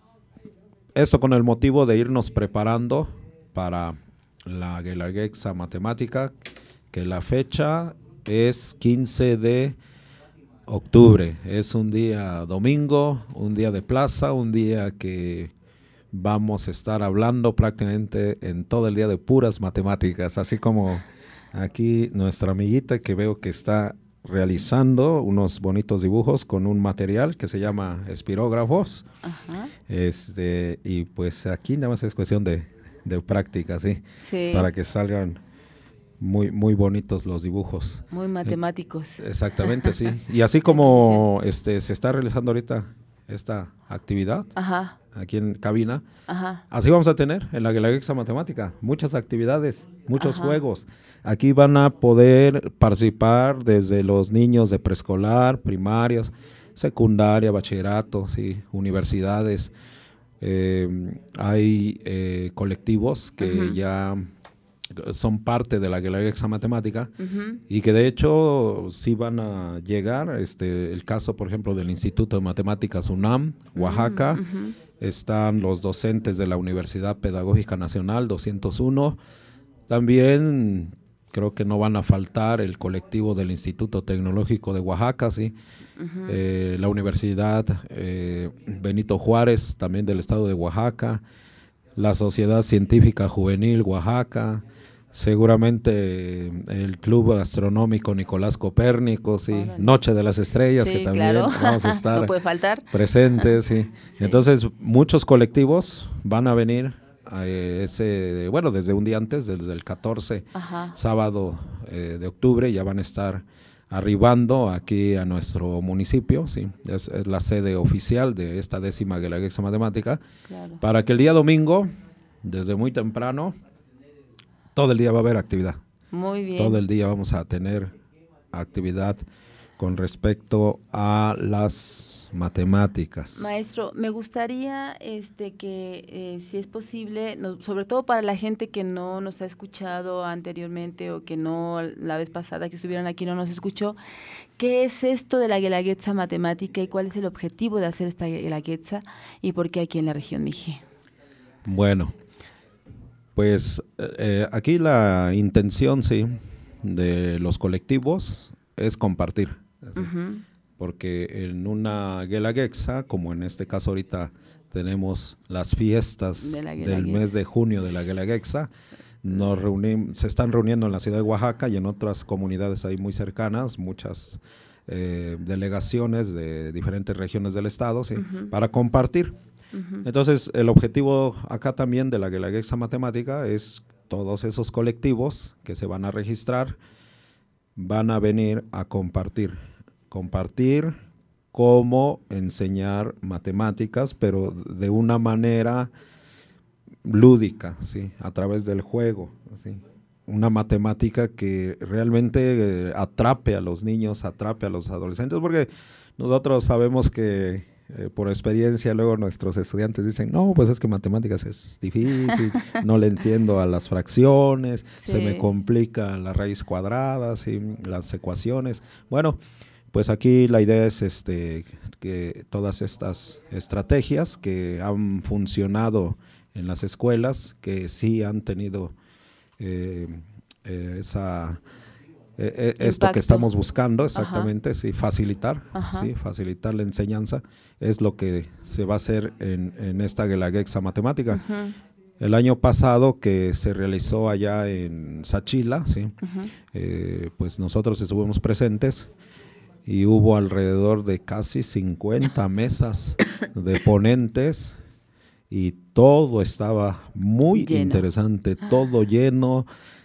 Esto con el motivo de irnos preparando para la Guelaguetza matemática, que la fecha es quince de octubre. Es un día domingo, un día de plaza, un día que vamos a estar hablando prácticamente en todo el día de puras matemáticas, así como aquí nuestra amiguita que veo que está realizando unos bonitos dibujos con un material que se llama espirógrafos. Ajá. Este, y pues aquí nada más es cuestión de, de práctica, ¿sí? Sí. Para que salgan muy, muy bonitos los dibujos. Muy matemáticos. Eh, exactamente, sí. Y así como este se está realizando ahorita esta actividad, ajá, aquí en cabina, ajá, así vamos a tener en la Guelaguetza matemática muchas actividades, muchos, ajá, juegos. Aquí van a poder participar desde los niños de preescolar, primarias, secundaria, bachillerato, sí, universidades. Eh, hay eh, colectivos que, uh-huh, ya son parte de la Guelaguetza matemática, uh-huh, y que de hecho sí van a llegar. Este, el caso, por ejemplo, del Instituto de Matemáticas UNAM, Oaxaca, uh-huh, están los docentes de la Universidad Pedagógica Nacional doscientos uno, también creo que no van a faltar el colectivo del Instituto Tecnológico de Oaxaca, sí, uh-huh, eh, la Universidad eh, Benito Juárez, también del estado de Oaxaca, la Sociedad Científica Juvenil Oaxaca, seguramente el Club Astronómico Nicolás Copérnico, sí, oh, Noche de las Estrellas, sí, que también, claro, vamos a estar, no puede faltar, presentes, sí. Sí. Entonces muchos colectivos van a venir a ese, bueno, desde un día antes, desde el catorce, ajá, sábado eh, de octubre, ya van a estar arribando aquí a nuestro municipio, sí, es, es la sede oficial de esta décima Guelaguetza matemática, claro, para que el día domingo, desde muy temprano, todo el día va a haber actividad. Muy bien. Todo el día vamos a tener actividad con respecto a las matemáticas. Maestro, me gustaría este que eh, si es posible, no, sobre todo para la gente que no nos ha escuchado anteriormente o que no la vez pasada que estuvieron aquí no nos escuchó, ¿qué es esto de la Guelaguetza matemática y cuál es el objetivo de hacer esta Guelaguetza y por qué aquí en la región Mije? Bueno, pues eh, aquí la intención, sí, de los colectivos es compartir. Uh-huh. porque en una Guelaguetza, como en este caso ahorita tenemos las fiestas de del mes de junio de la Guelaguetza, nos reunimos, se están reuniendo en la ciudad de Oaxaca y en otras comunidades ahí muy cercanas, muchas eh, delegaciones de diferentes regiones del estado, ¿sí? Uh-huh. Para compartir. Uh-huh. Entonces, el objetivo acá también de la Guelaguetza Matemática es todos esos colectivos que se van a registrar, van a venir a compartir, compartir cómo enseñar matemáticas, pero de una manera lúdica, ¿sí? A través del juego, ¿sí? Una matemática que realmente eh, atrape a los niños, atrape a los adolescentes, porque nosotros sabemos que eh, por experiencia luego nuestros estudiantes dicen, no, pues es que matemáticas es difícil, no le entiendo a las fracciones, sí. Se me complica la raíz cuadrada, ¿sí? Las ecuaciones. Bueno, pues aquí la idea es este que todas estas estrategias que han funcionado en las escuelas, que sí han tenido eh, eh, esa eh, eh, esto que estamos buscando exactamente, Ajá. sí, facilitar, Ajá. sí, facilitar la enseñanza, es lo que se va a hacer en, en esta Guelaguetza Matemática. Uh-huh. El año pasado que se realizó allá en Sachila, sí, uh-huh. eh, pues nosotros estuvimos presentes y hubo alrededor de casi cincuenta mesas de ponentes y todo estaba muy lleno. Interesante, todo lleno,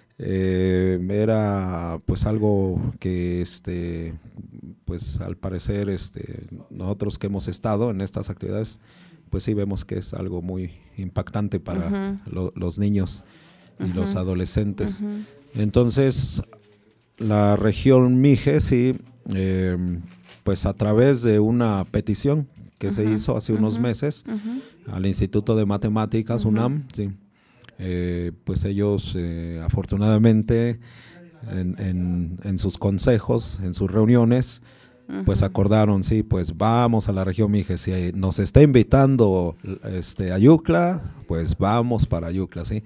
eh, era pues algo que este pues al parecer este nosotros que hemos estado en estas actividades pues sí vemos que es algo muy impactante para uh-huh. lo, los niños y uh-huh. los adolescentes. Uh-huh. Entonces la región Mije sí eh, pues a través de una petición que uh-huh. se hizo hace uh-huh. unos meses uh-huh. al Instituto de Matemáticas, uh-huh. UNAM, sí. eh, pues ellos eh, afortunadamente en, en, en sus consejos, en sus reuniones, uh-huh. pues acordaron, sí, pues vamos a la región Mije, si nos está invitando este, a Ayucla, pues vamos para Ayucla, sí.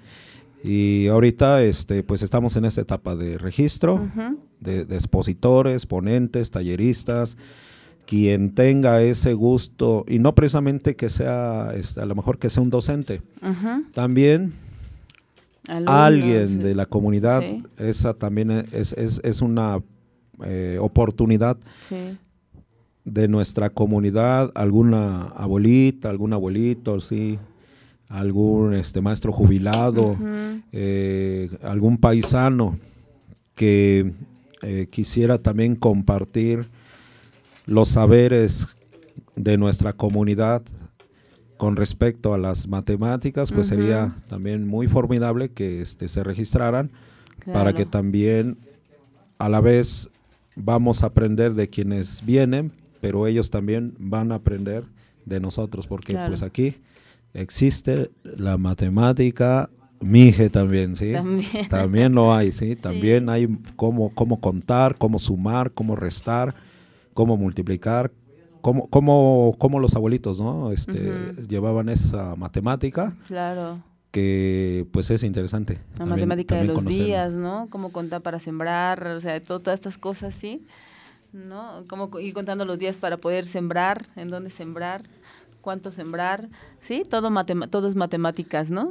Y ahorita este, pues estamos en esta etapa de registro, uh-huh. de, de expositores, ponentes, talleristas, quien tenga ese gusto, y no precisamente que sea, este, a lo mejor que sea un docente, uh-huh. también Alumnos, alguien sí. de la comunidad, sí. esa también es, es, es una eh, oportunidad sí. de nuestra comunidad, alguna abuelita, algún abuelito, sí, algún este, maestro jubilado, uh-huh. eh, algún paisano que eh, quisiera también compartir los saberes de nuestra comunidad con respecto a las matemáticas, pues uh-huh. sería también muy formidable que este, se registraran, claro. para que también a la vez vamos a aprender de quienes vienen, pero ellos también van a aprender de nosotros, porque claro. pues aquí existe la matemática Mije también, ¿sí? También, también lo hay, ¿sí? sí. También hay cómo, cómo contar, cómo sumar, cómo restar, cómo multiplicar, cómo, cómo, cómo los abuelitos, ¿no? Este, uh-huh. llevaban esa matemática. Claro. Que pues es interesante. La también, matemática también de los conocerlo. Días, ¿no? Cómo contar para sembrar, o sea, todo, todas estas cosas, ¿sí? ¿No? Cómo ir contando los días para poder sembrar, en dónde sembrar, cuánto sembrar, ¿sí? Todo, matem- todo es matemáticas, ¿no?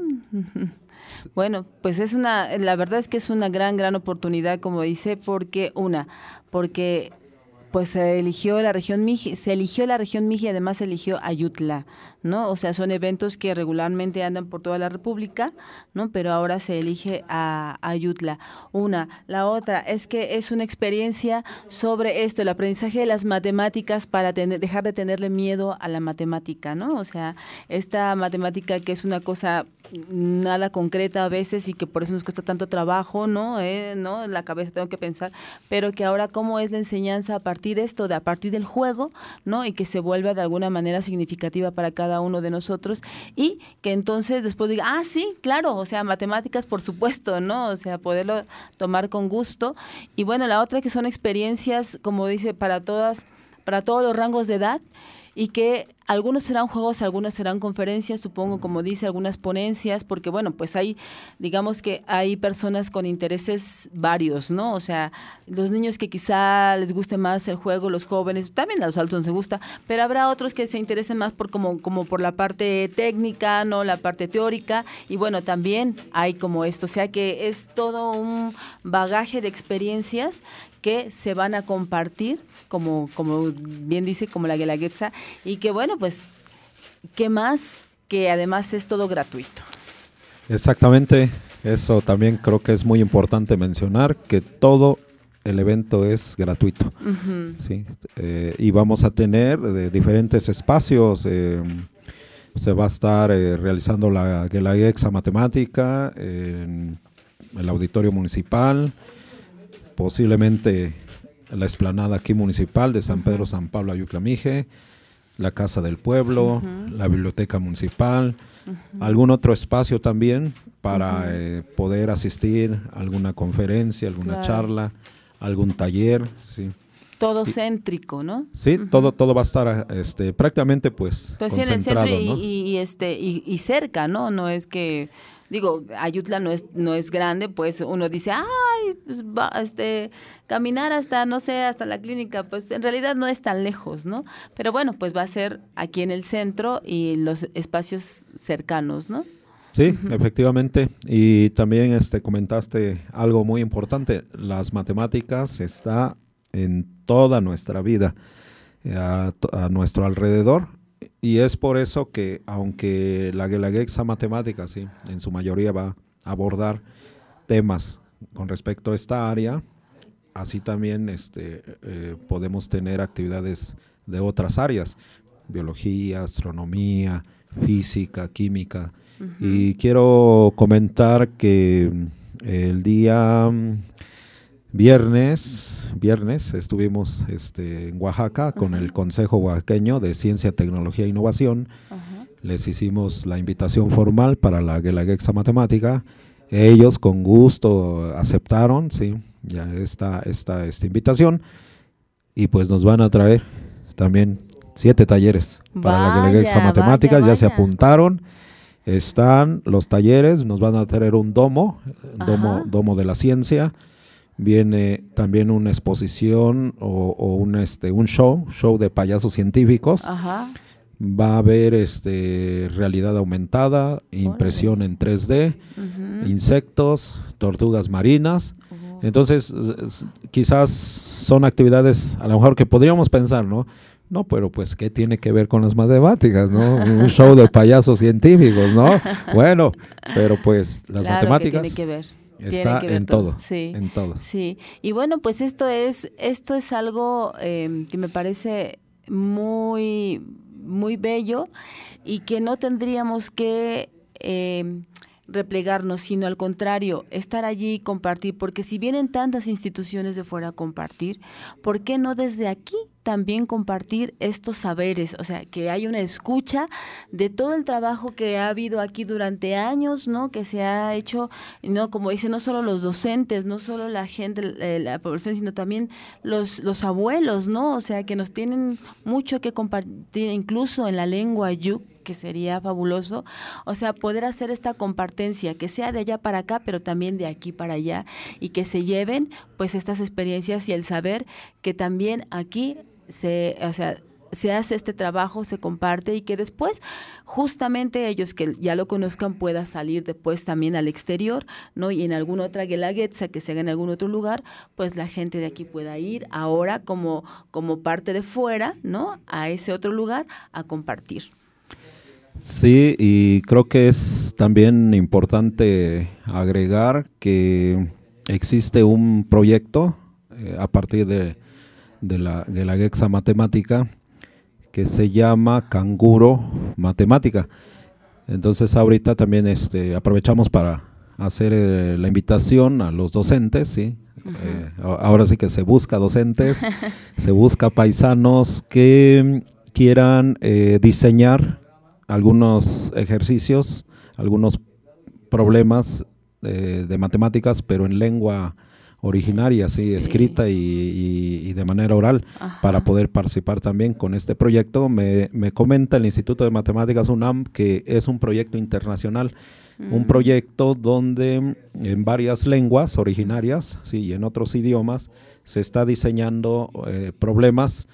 Bueno, pues es una, la verdad es que es una gran, gran oportunidad, como dice, porque una, porque pues se eligió la región Mije, se eligió la región Mije y además se eligió Ayutla, ¿no? O sea, son eventos que regularmente andan por toda la República, ¿no? Pero ahora se elige a, a Ayutla. Una, la otra es que es una experiencia sobre esto, el aprendizaje de las matemáticas para tener, dejar de tenerle miedo a la matemática, ¿no? O sea, esta matemática que es una cosa nada concreta a veces y que por eso nos cuesta tanto trabajo, ¿no? Eh, ¿no? En la cabeza tengo que pensar, pero que ahora cómo es la enseñanza a partir de esto, de a partir del juego, ¿no? Y que se vuelva de alguna manera significativa para cada uno de nosotros y que entonces después diga, ah, sí, claro, o sea, matemáticas por supuesto, ¿no? O sea, poderlo tomar con gusto. Y bueno, la otra que son experiencias, como dice, para todas, para todos los rangos de edad. y que algunos serán juegos, algunos serán conferencias, supongo, como dice, algunas ponencias, porque bueno, pues hay, digamos que hay personas con intereses varios, ¿no? O sea, los niños que quizá les guste más el juego, los jóvenes, también a los adultos les gusta, pero habrá otros que se interesen más por como, como por la parte técnica, ¿no? La parte teórica, y bueno, también hay como esto, o sea que es todo un bagaje de experiencias que se van a compartir, como, como bien dice, como la Guelaguetza, y que bueno, pues, ¿qué más? Que además es todo gratuito. Exactamente, eso también creo que es muy importante mencionar, que todo el evento es gratuito. Uh-huh. ¿Sí? Eh, y vamos a tener de diferentes espacios, eh, se va a estar eh, realizando la Guelaguetza Matemática en el auditorio municipal, posiblemente la explanada aquí municipal de San Pedro San Pablo Ayutla Mije, la Casa del Pueblo, uh-huh. la Biblioteca Municipal, uh-huh. algún otro espacio también para uh-huh. eh, poder asistir a alguna conferencia, alguna claro. charla, algún taller, sí. Todo y, céntrico, ¿no? Sí, uh-huh. todo todo va a estar este prácticamente pues, pues concentrado, sí, en el centro ¿no? y, y este y, y cerca, ¿no? No es que digo, Ayutla no es no es grande, pues uno dice, ay, pues va, este, caminar hasta, no sé, hasta la clínica, pues en realidad no es tan lejos, ¿no? Pero bueno, pues va a ser aquí en el centro y los espacios cercanos, ¿no? Sí, uh-huh. efectivamente. Y también este comentaste algo muy importante, las matemáticas está en toda nuestra vida, a, a nuestro alrededor. Y es por eso que, aunque la Guelaguetza Matemática, sí, en su mayoría va a abordar temas con respecto a esta área, así también este, eh, podemos tener actividades de otras áreas, biología, astronomía, física, química. Uh-huh. Y quiero comentar que el día Viernes, viernes estuvimos este, en Oaxaca con uh-huh. el Consejo Oaxaqueño de Ciencia, Tecnología e Innovación. Uh-huh. Les hicimos la invitación formal para la Guelaguetza Matemática. Ellos con gusto aceptaron, sí, ya esta, esta, esta invitación. Y pues nos van a traer también siete talleres para vaya, la Guelaguetza Matemática. Vaya, vaya. Ya se apuntaron. Están los talleres, nos van a traer un domo, domo, domo de la ciencia. Viene también una exposición o, o un este un show, show de payasos científicos. Ajá. Va a haber este realidad aumentada, impresión en tres D, uh-huh. insectos, tortugas marinas. Uh-huh. Entonces, quizás son actividades a lo mejor que podríamos pensar, ¿no? No, pero pues, ¿qué tiene que ver con las matemáticas, no? Un show de payasos científicos, ¿no? Bueno, pero pues las claro matemáticas que tiene que ver. Está que ver en todo, sí, en todo. Sí, y bueno, pues esto es esto es algo eh, que me parece muy muy bello y que no tendríamos que eh, replegarnos, sino al contrario, estar allí y compartir, porque si vienen tantas instituciones de fuera a compartir, ¿por qué no desde aquí también compartir estos saberes? O sea, que hay una escucha de todo el trabajo que ha habido aquí durante años, ¿no? Que se ha hecho, no, como dicen, no solo los docentes, no solo la gente, la población, sino también los, los abuelos, ¿no? O sea, que nos tienen mucho que compartir, incluso en la lengua yuk, que sería fabuloso, o sea, poder hacer esta compartencia, que sea de allá para acá, pero también de aquí para allá, y que se lleven pues estas experiencias y el saber que también aquí se, o sea, se hace este trabajo, se comparte y que después justamente ellos que ya lo conozcan pueda salir después también al exterior, ¿no? Y en alguna otra Guelaguetza que se haga en algún otro lugar, pues la gente de aquí pueda ir ahora como, como parte de fuera, ¿no? A ese otro lugar a compartir. Sí, y creo que es también importante agregar que existe un proyecto eh, a partir de, de la Guelaguetza Matemática que se llama Canguro Matemática. Entonces ahorita también este, aprovechamos para hacer eh, la invitación a los docentes, ¿sí? Uh-huh. Eh, ahora sí que se busca docentes, se busca paisanos que quieran eh, diseñar algunos ejercicios, algunos problemas eh, de matemáticas, pero en lengua originaria, sí, sí. escrita y, y, y de manera oral. Ajá. Para poder participar también con este proyecto. Me, me comenta el Instituto de Matemáticas UNAM que es un proyecto internacional, mm. un proyecto donde en varias lenguas originarias, sí, y en otros idiomas se está diseñando eh, problemas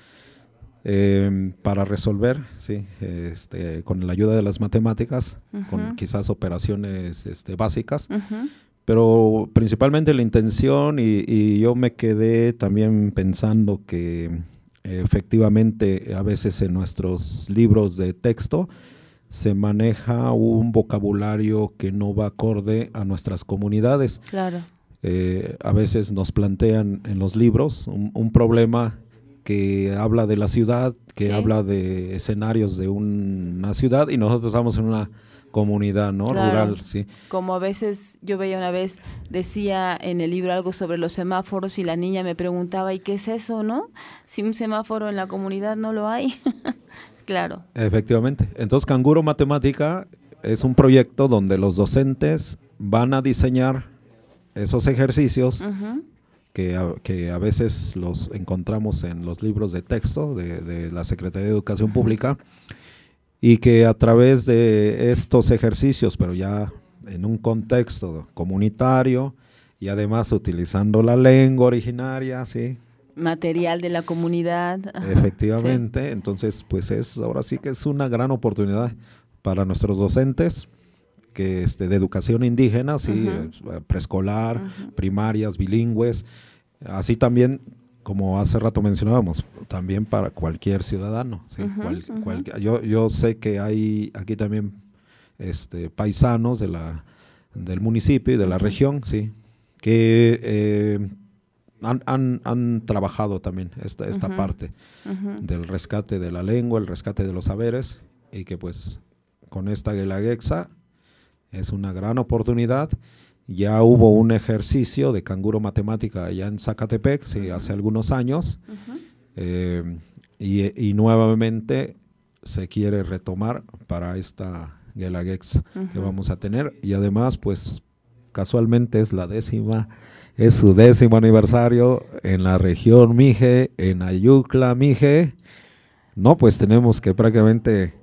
eh, para resolver, sí, este, con la ayuda de las matemáticas, uh-huh. con quizás operaciones este, básicas. Uh-huh. Pero principalmente la intención, y, y yo me quedé también pensando que eh, efectivamente a veces en nuestros libros de texto se maneja un vocabulario que no va acorde a nuestras comunidades. Claro. Eh, a veces nos plantean en los libros un, un problema que habla de la ciudad, que sí. habla de escenarios de un, una ciudad, y nosotros estamos en una comunidad, ¿no? Claro. Rural, sí. Como a veces, yo veía una vez, decía en el libro algo sobre los semáforos y la niña me preguntaba, ¿y qué es eso, no? Si un semáforo en la comunidad no lo hay. Claro. Efectivamente. Entonces, Canguro Matemática es un proyecto donde los docentes van a diseñar esos ejercicios uh-huh. que, a, que a veces los encontramos en los libros de texto de, de la Secretaría de Educación uh-huh. Pública, y que a través de estos ejercicios, pero ya en un contexto comunitario y además utilizando la lengua originaria, ¿sí? Material de la comunidad. Efectivamente, sí. Entonces pues es ahora sí que es una gran oportunidad para nuestros docentes que este, de educación indígena, ¿sí? Uh-huh. Preescolar, uh-huh. primarias, bilingües, así también, como hace rato mencionábamos, también para cualquier ciudadano. ¿Sí? Uh-huh, Cual, uh-huh. cual, yo, yo sé que hay aquí también este, paisanos de la, del municipio y de la uh-huh. región, sí, que eh, han, han, han trabajado también esta, esta uh-huh. parte uh-huh. del rescate de la lengua, el rescate de los saberes, y que pues con esta Guelaguetza es una gran oportunidad. Ya hubo un ejercicio de Canguro Matemática allá en Zacatepec, sí, hace algunos años, uh-huh. eh, y, y nuevamente se quiere retomar para esta Guelaguetza uh-huh. que vamos a tener, y además pues casualmente es la décima, es su décimo aniversario en la región Mije, en Ayucla Mije. No, pues tenemos que prácticamente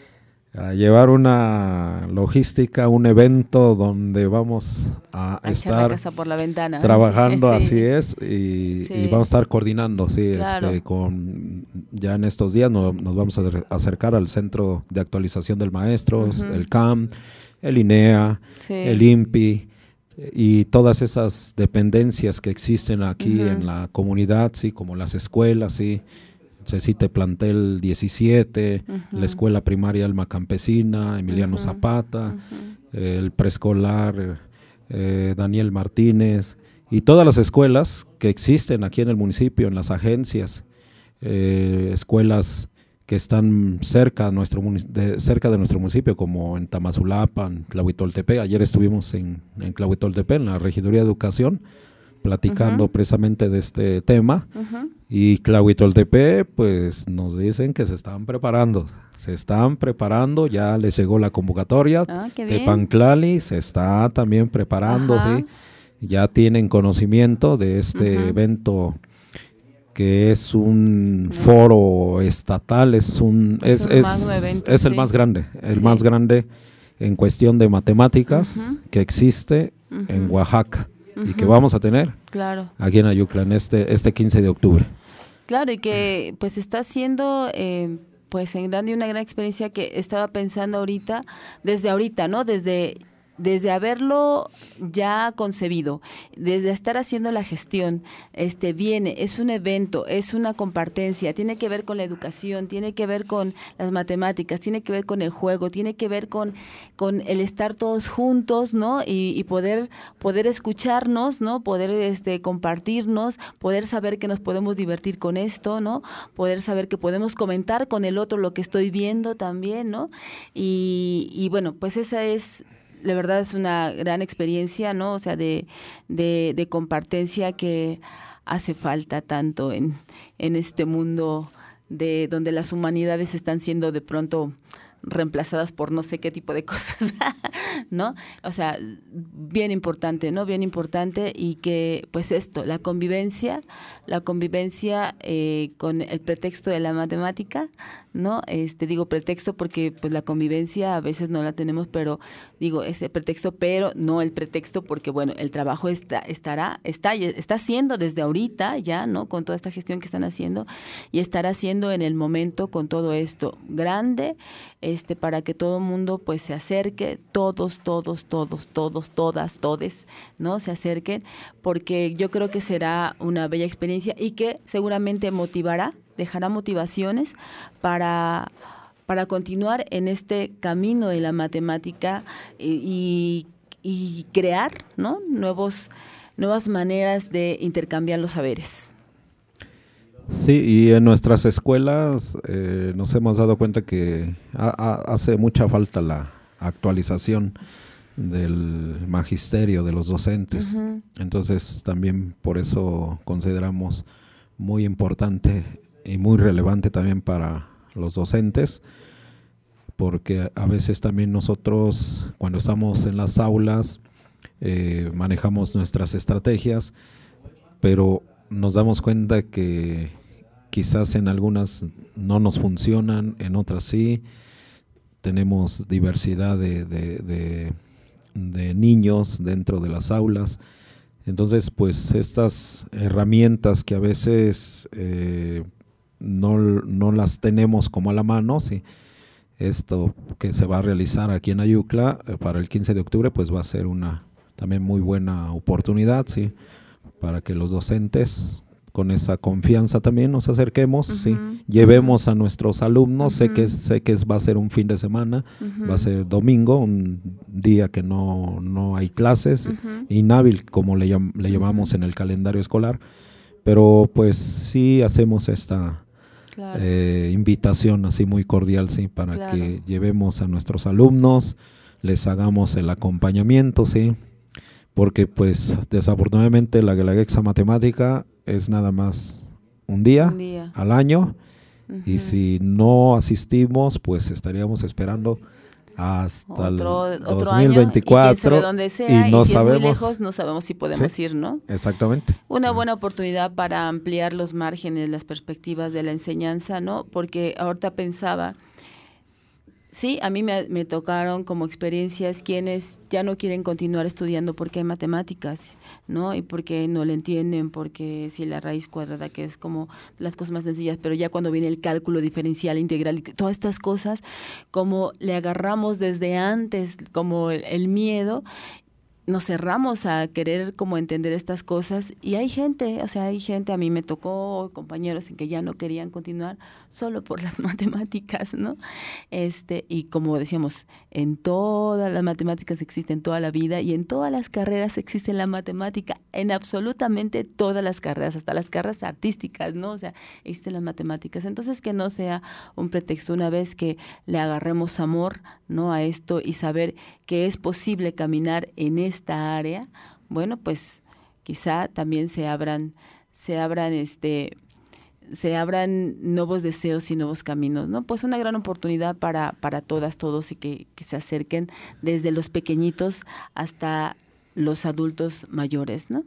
a llevar una logística, un evento donde vamos a, a estar la casa por la ventana, trabajando, sí, sí. así es, y, sí. y vamos a estar coordinando, sí, claro. este, con ya en estos días nos, nos vamos a acercar al Centro de Actualización del Maestro, uh-huh. el C A M, el INEA, sí. el I N P I, y todas esas dependencias que existen aquí uh-huh. en la comunidad, sí, como las escuelas, sí. Cecite Plantel diecisiete, uh-huh. la escuela primaria Alma Campesina, Emiliano uh-huh. Zapata, uh-huh. eh, el preescolar eh, Daniel Martínez, y todas las escuelas que existen aquí en el municipio, en las agencias, eh, escuelas que están cerca, nuestro, de, cerca de nuestro municipio, como en Tamazulapan, Tlahuitoltepec. Ayer estuvimos en, en Tlahuitoltepec, en la Regiduría de Educación, platicando uh-huh. precisamente de este tema, uh-huh. y Tlahuitoltepec pues nos dicen que se están preparando, se están preparando, ya les llegó la convocatoria, ah, de Panclali se está también preparando, ¿sí? Ya tienen conocimiento de este uh-huh. evento que es un uh-huh. foro estatal, es un es, es, un es, evento, es sí. el más grande, el sí. más grande en cuestión de matemáticas uh-huh. que existe uh-huh. en Oaxaca. Uh-huh. Y que vamos a tener claro. aquí en Ayucla en este, este quince de octubre. Claro, y que pues está haciendo eh, pues en grande una gran experiencia que estaba pensando ahorita, desde ahorita, ¿no? Desde desde haberlo ya concebido, desde estar haciendo la gestión, este viene, es un evento, es una compartencia, tiene que ver con la educación, tiene que ver con las matemáticas, tiene que ver con el juego, tiene que ver con, con el estar todos juntos, ¿no? Y, y poder, poder escucharnos, ¿no? Poder este, compartirnos, poder saber que nos podemos divertir con esto, ¿no? Poder saber que podemos comentar con el otro lo que estoy viendo también, ¿no? Y, y bueno, pues esa es... La verdad es una gran experiencia, ¿no? O sea, de, de, de compartencia que hace falta tanto en, en este mundo de donde las humanidades están siendo de pronto reemplazadas por no sé qué tipo de cosas, ¿no? O sea, bien importante, ¿no? Bien importante y que, pues esto, la convivencia, la convivencia eh, con el pretexto de la matemática, ¿no? Este, digo pretexto porque pues la convivencia a veces no la tenemos, pero digo ese pretexto, pero no el pretexto porque, bueno, el trabajo está, estará, está, está haciendo desde ahorita ya, ¿no? Con toda esta gestión que están haciendo y estará haciendo en el momento con todo esto grande, este, para que todo el mundo pues se acerque, todos, todos, todos, todos, todas, todes, ¿no? Se acerquen, porque yo creo que será una bella experiencia y que seguramente motivará, dejará motivaciones para, para continuar en este camino de la matemática y, y, y crear, ¿no? Nuevos, nuevas maneras de intercambiar los saberes. Sí, y en nuestras escuelas eh, nos hemos dado cuenta que ha, ha, hace mucha falta la actualización del magisterio, de los docentes. Uh-huh. Entonces también por eso consideramos muy importante y muy relevante también para los docentes, porque a veces también nosotros cuando estamos en las aulas eh, manejamos nuestras estrategias, pero nos damos cuenta que quizás en algunas no nos funcionan, en otras sí. Tenemos diversidad de, de, de, de niños dentro de las aulas. Entonces, pues estas herramientas que a veces eh, no, no las tenemos como a la mano, sí. Esto que se va a realizar aquí en Ayucla eh, para el quince de octubre, pues va a ser una también muy buena oportunidad, sí, para que los docentes con esa confianza también nos acerquemos, uh-huh. sí, llevemos a nuestros alumnos, uh-huh. sé que sé que es, va a ser un fin de semana, uh-huh. va a ser domingo, un día que no, no hay clases, uh-huh. inhábil como le, llam, le llamamos uh-huh. en el calendario escolar, pero pues sí hacemos esta claro. eh, invitación así muy cordial, sí, para claro. que llevemos a nuestros alumnos, les hagamos el acompañamiento, sí, porque pues desafortunadamente la Guelaguetza Matemática es nada más un día, un día. al año, uh-huh. y si no asistimos, pues estaríamos esperando hasta otro, el otro dos mil veinticuatro año, y, quién sabe dónde sea, y, no y si sabemos, es muy lejos, no sabemos si podemos ¿sí? ir, ¿no? Exactamente. Una buena oportunidad para ampliar los márgenes, las perspectivas de la enseñanza, ¿no? Porque ahorita pensaba, sí, a mí me, me tocaron como experiencias quienes ya no quieren continuar estudiando porque hay matemáticas, ¿no? Y porque no le entienden, porque si la raíz cuadrada, que es como las cosas más sencillas, pero ya cuando viene el cálculo diferencial, integral, todas estas cosas, como le agarramos desde antes, como el, el miedo, nos cerramos a querer como entender estas cosas y hay gente, o sea, hay gente, a mí me tocó compañeros en que ya no querían continuar solo por las matemáticas, ¿no? Este, y como decíamos, en todas las matemáticas existen toda la vida y en todas las carreras existe la matemática, en absolutamente todas las carreras, hasta las carreras artísticas, ¿no? O sea, existen las matemáticas. Entonces, que no sea un pretexto, una vez que le agarremos amor, ¿no? A esto y saber que es posible caminar en esta área, bueno, pues quizá también se abran, se abran este, se abran nuevos deseos y nuevos caminos, ¿no? Pues una gran oportunidad para, para todas, todos y que, que se acerquen desde los pequeñitos hasta los adultos mayores, ¿no?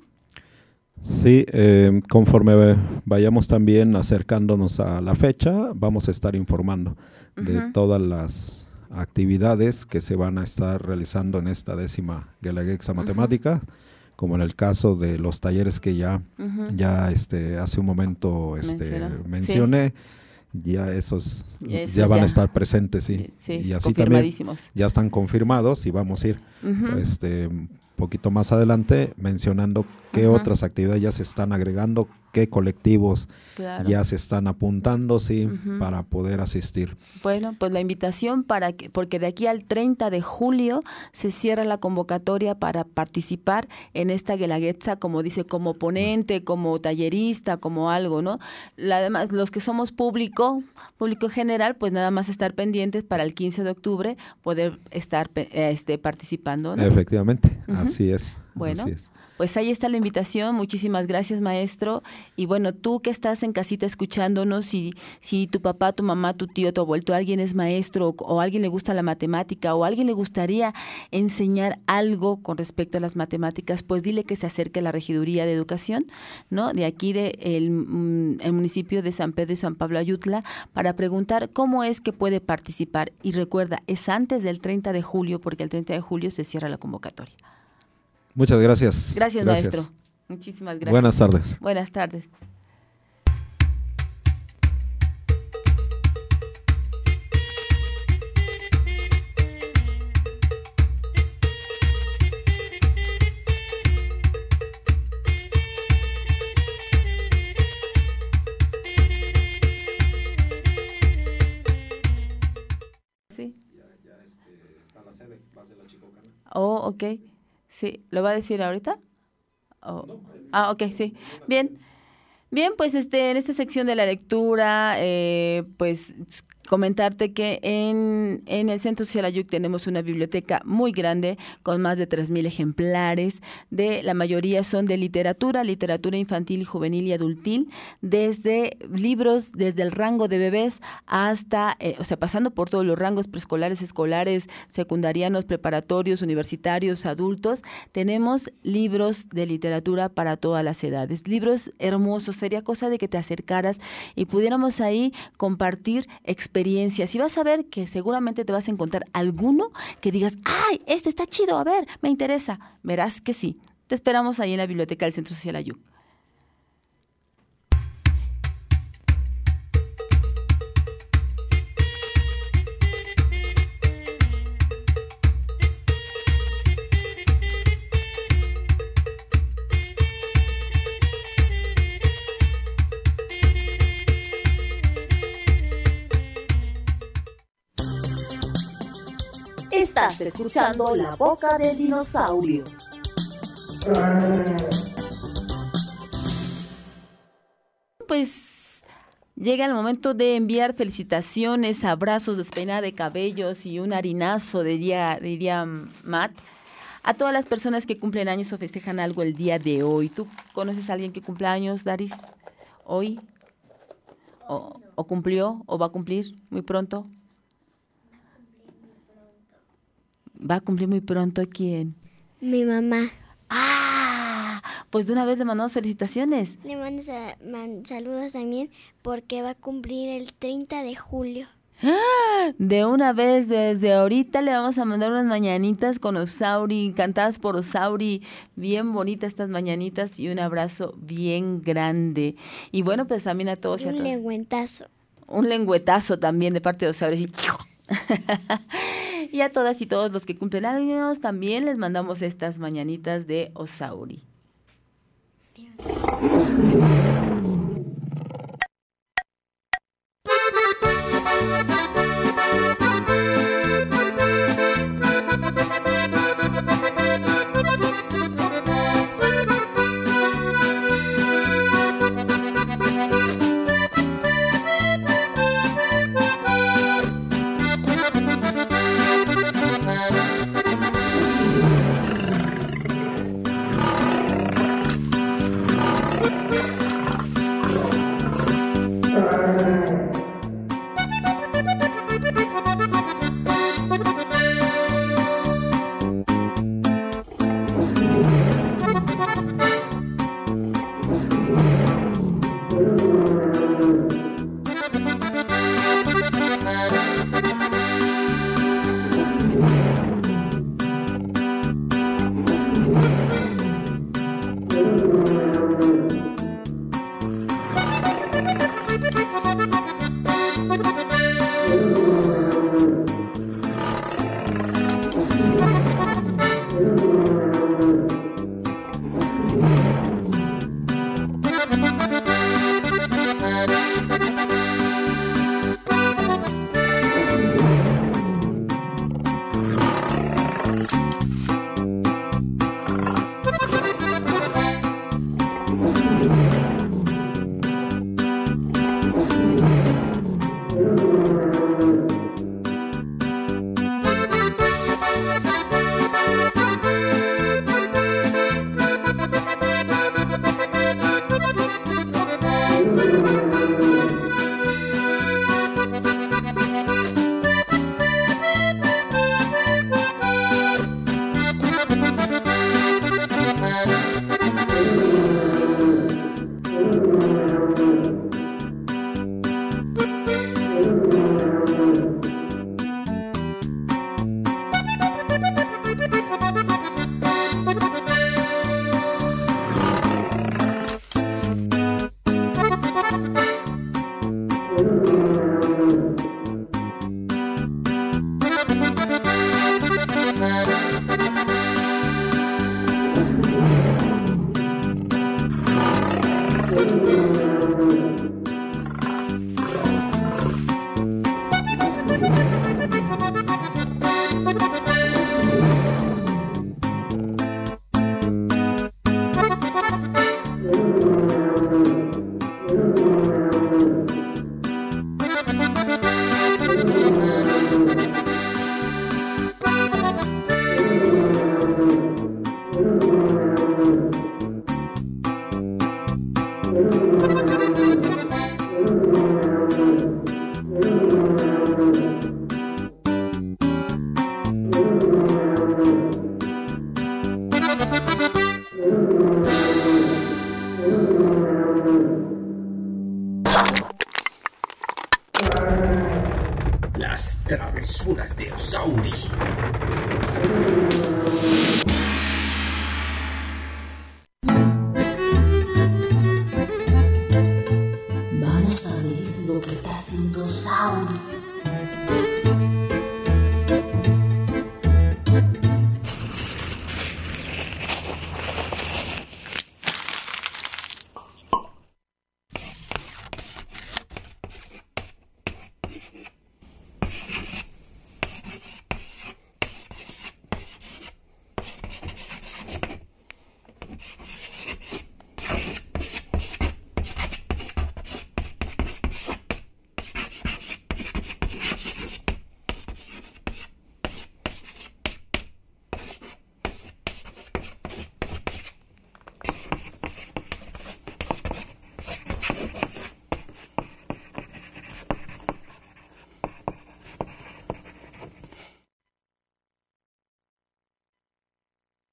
Sí, eh, conforme vayamos también acercándonos a la fecha, vamos a estar informando uh-huh. de todas las actividades que se van a estar realizando en esta décima Guelaguetza Matemática, uh-huh. como en el caso de los talleres que ya, uh-huh. ya este, hace un momento este, mencioné, sí. ya esos, esos ya van ya. a estar presentes, sí, sí y así también ya están confirmados y vamos a ir uh-huh. este, un poquito más adelante mencionando qué uh-huh. otras actividades ya se están agregando, qué colectivos claro. ya se están apuntando, sí, uh-huh. para poder asistir. Bueno, pues la invitación para que, porque de aquí al treinta de julio se cierra la convocatoria para participar en esta Guelaguetza, como dice, como ponente, como tallerista, como algo, ¿no? La, además, los que somos público, público general, pues nada más estar pendientes para el quince de octubre poder estar este, participando, ¿no? Efectivamente, uh-huh. así es. Bueno, Así es. Pues ahí está la invitación. Muchísimas gracias, maestro. Y bueno, tú que estás en casita escuchándonos, si, si tu papá, tu mamá, tu tío, tu abuelo, alguien es maestro o, o a alguien le gusta la matemática o a alguien le gustaría enseñar algo con respecto a las matemáticas, pues dile que se acerque a la Regiduría de Educación, ¿no? De aquí del de el, el municipio de San Pedro y San Pablo Ayutla para preguntar cómo es que puede participar. Y recuerda, es antes del treinta de julio, porque el treinta de julio se cierra la convocatoria. Muchas gracias. Gracias, gracias, maestro. Muchísimas gracias. Buenas tardes. Buenas tardes. Sí. Ya, ya este, está la sede, va a ser la Chicocana. Oh, ok. Sí, ¿lo va a decir ahorita? Oh. No, ah, ok, sí. Bien, bien, pues este, en esta sección de la lectura, eh, pues comentarte que en, en el Centro Social Ayuc tenemos una biblioteca muy grande con más de tres mil ejemplares. De la mayoría son de literatura, literatura infantil, juvenil y adultil, desde libros, desde el rango de bebés hasta, eh, o sea, pasando por todos los rangos preescolares, escolares, secundarianos, preparatorios, universitarios, adultos. Tenemos libros de literatura para todas las edades, libros hermosos. Sería cosa de que te acercaras y pudiéramos ahí compartir experiencias. Experiencias y vas a ver que seguramente te vas a encontrar alguno que digas, ¡ay, este está chido! A ver, me interesa. Verás que sí. Te esperamos ahí en la biblioteca del Centro Social Ayuc. Estás escuchando La Boca del Dinosaurio. Pues llega el momento de enviar felicitaciones, abrazos, despeinada de cabellos y un harinazo, diría, diría Matt, a todas las personas que cumplen años o festejan algo el día de hoy. ¿Tú conoces a alguien que cumple años, Daris, hoy? ¿O, o cumplió o va a cumplir muy pronto? ¿Va a cumplir muy pronto quién? Mi mamá. ¡Ah! Pues de una vez le mandamos felicitaciones. Le mando sa- man- saludos también porque va a cumplir el treinta de julio. ¡Ah! De una vez, desde ahorita le vamos a mandar unas mañanitas con Osauri, cantadas por Osauri, bien bonitas estas mañanitas y un abrazo bien grande. Y bueno, pues también a todos y a Un todas. lengüetazo. Un lengüetazo también de parte de Osauri. Así. Y a todas y todos los que cumplen años también les mandamos estas mañanitas de Osauri.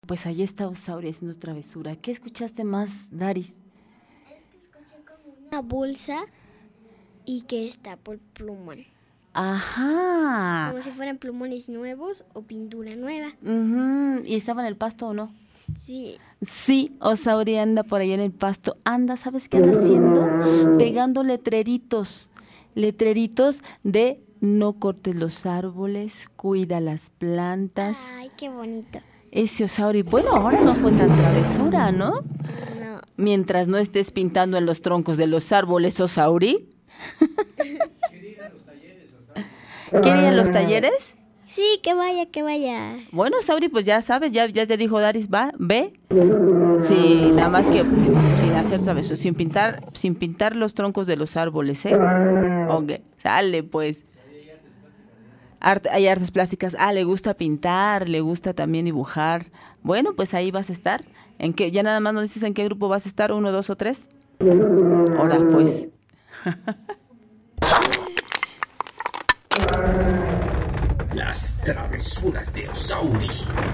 Pues ahí está Osauri haciendo travesura. ¿Qué escuchaste más, Daris? Es que escuché como una bolsa y que está por plumón. Ajá. Como si fueran plumones nuevos o pintura nueva. Uh-huh. ¿Y estaba en el pasto o no? Sí. Sí, Osauri anda por ahí en el pasto. Anda, ¿sabes qué anda haciendo? Pegando letreritos. Letreritos de no cortes los árboles, cuida las plantas. Ay, qué bonito. Ese Osauri, bueno, ahora no fue tan travesura, ¿no? No. Mientras no estés pintando en los troncos de los árboles, Osauri. ¿Querían los talleres? Sí, que vaya, que vaya. Bueno, Osauri, pues ya sabes, ya, ya te dijo Daris, va, ve. Sí, nada más que sin hacer travesura, sin pintar, sin pintar los troncos de los árboles, ¿eh? Ok, sale pues. Art, hay artes plásticas. Ah, le gusta pintar, le gusta también dibujar. Bueno, pues ahí vas a estar. ¿En qué? Ya nada más nos dices en qué grupo vas a estar, uno, dos o tres. Ahora, pues. Las travesuras de Osauri.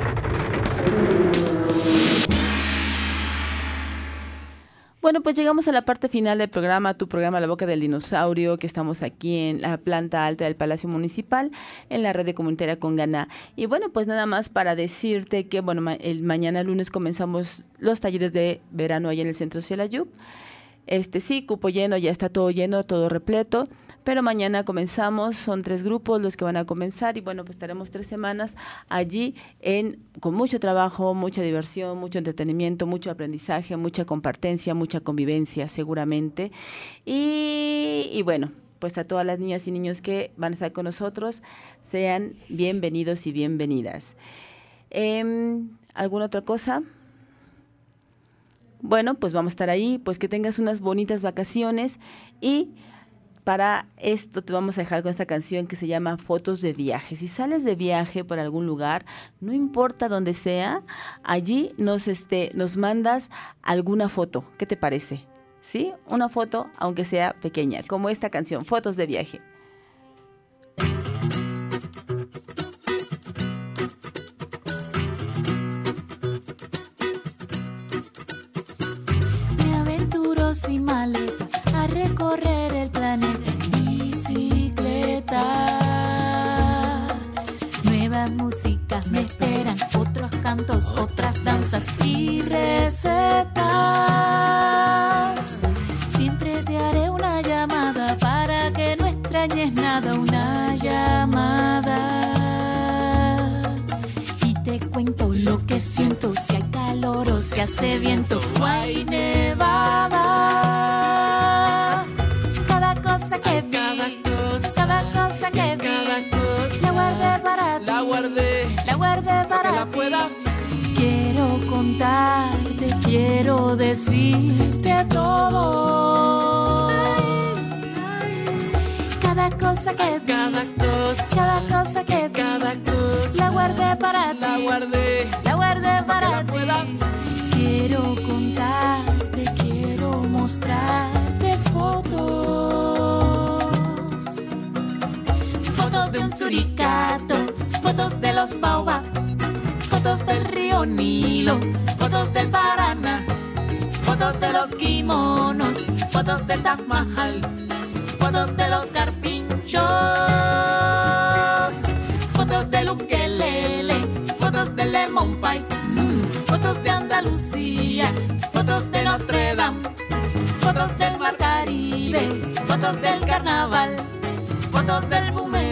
Bueno, pues llegamos a la parte final del programa, tu programa La Boca del Dinosaurio, que estamos aquí en la planta alta del Palacio Municipal, en la red de comunitaria Conganá. Y bueno, pues nada más para decirte que, bueno, ma- el mañana lunes comenzamos los talleres de verano allá en el Centro Cielajuc. Este sí, cupo lleno, ya está todo lleno, todo repleto. Pero mañana comenzamos, son tres grupos los que van a comenzar y bueno, pues estaremos tres semanas allí en con mucho trabajo, mucha diversión, mucho entretenimiento, mucho aprendizaje, mucha compartencia, mucha convivencia seguramente. Y, y bueno, pues a todas las niñas y niños que van a estar con nosotros, sean bienvenidos y bienvenidas. Eh, ¿Alguna otra cosa? Bueno, pues vamos a estar ahí, pues que tengas unas bonitas vacaciones y para esto te vamos a dejar con esta canción que se llama Fotos de Viaje. Si sales de viaje por algún lugar, no importa dónde sea, allí nos, este, nos mandas alguna foto. ¿Qué te parece? ¿Sí? Una foto, aunque sea pequeña, como esta canción, Fotos de Viaje. Me aventuro sin maleta a recorrer el planeta en bicicleta. Nuevas músicas me esperan, otros cantos, otras danzas y recetas. Siempre te haré una llamada para que no extrañes nada, una llamada. Y te cuento lo que siento, si hay calor o si hace viento o hay nevada. Cada cosa que vi, cada cosa que vi, la guardé para ti, la guardé, la guardé para la pueda. Quiero contarte, quiero decirte todo. Cada cosa que vi, cada cosa, cada cosa que vi, cada cosa, la guardé para ti, la guardé, la guardé para ti. Quiero contarte, quiero mostrarte fotos. Fotos de un suricato, fotos de los baobab, fotos del río Nilo, fotos del Paraná, fotos de los kimonos, fotos del Taj Mahal, fotos de los carpinchos, fotos del ukelele, fotos del lemon pie, mm, fotos de Andalucía, fotos de Notre Dame, fotos del Mar Caribe, fotos del carnaval, fotos del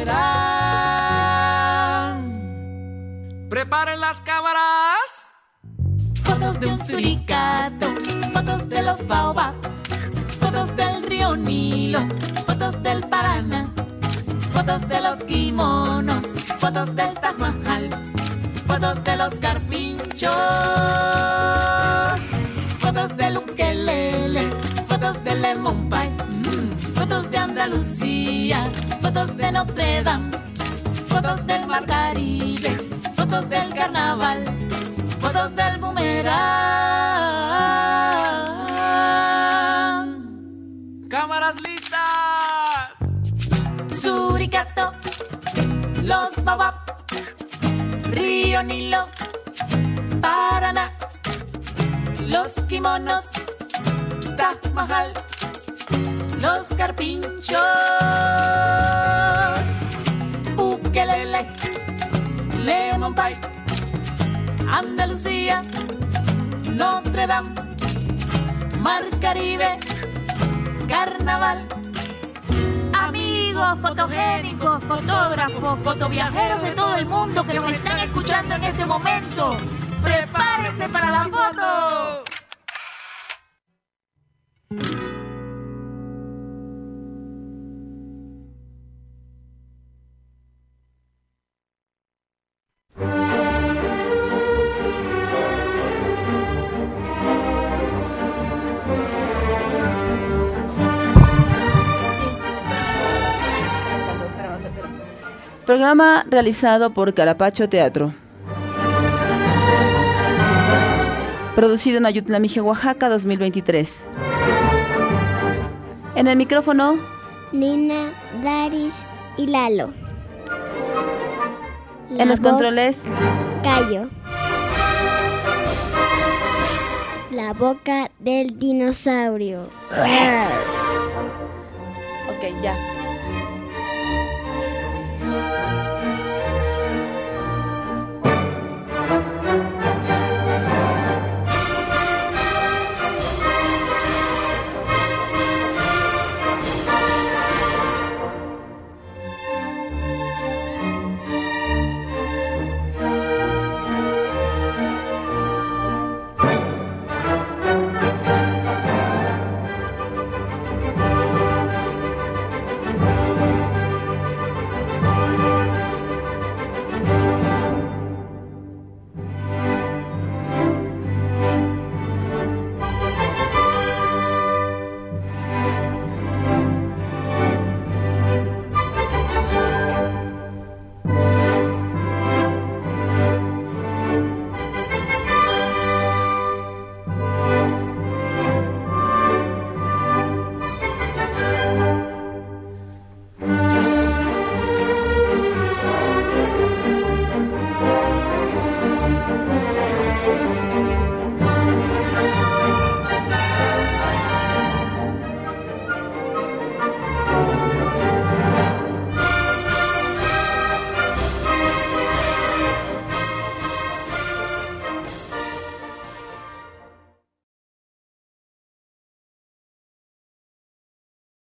boomerang. ¡Preparen las cámaras! Fotos de un suricato, fotos de los baobab, fotos del río Nilo, fotos del Paraná, fotos de los kimonos, fotos del Taj Mahal, fotos de los carpinchos, fotos del ukelele, fotos del lemon pie, mm, fotos de Andalucía, fotos de Notre Dame, fotos del Mar Caribe, fotos del carnaval, fotos del boomerang. ¡Cámaras listas! Suricato, los baobab, río Nilo, Paraná. los kimonos, Taj Mahal, los carpinchos, ukelele, lemon pie, Andalucía, Notre Dame, Mar Caribe, Carnaval. Amigos fotogénicos, fotógrafos, fotoviajeros de todo el mundo que nos están escuchando en este momento, prepárense para la foto. Programa realizado por Carapacho Teatro. Producido en Ayutla, Mije, Oaxaca, dos mil veintitrés. En el micrófono, Nina, Daris y Lalo. La en los controles, Cayo. La boca del dinosaurio. Ok, ya.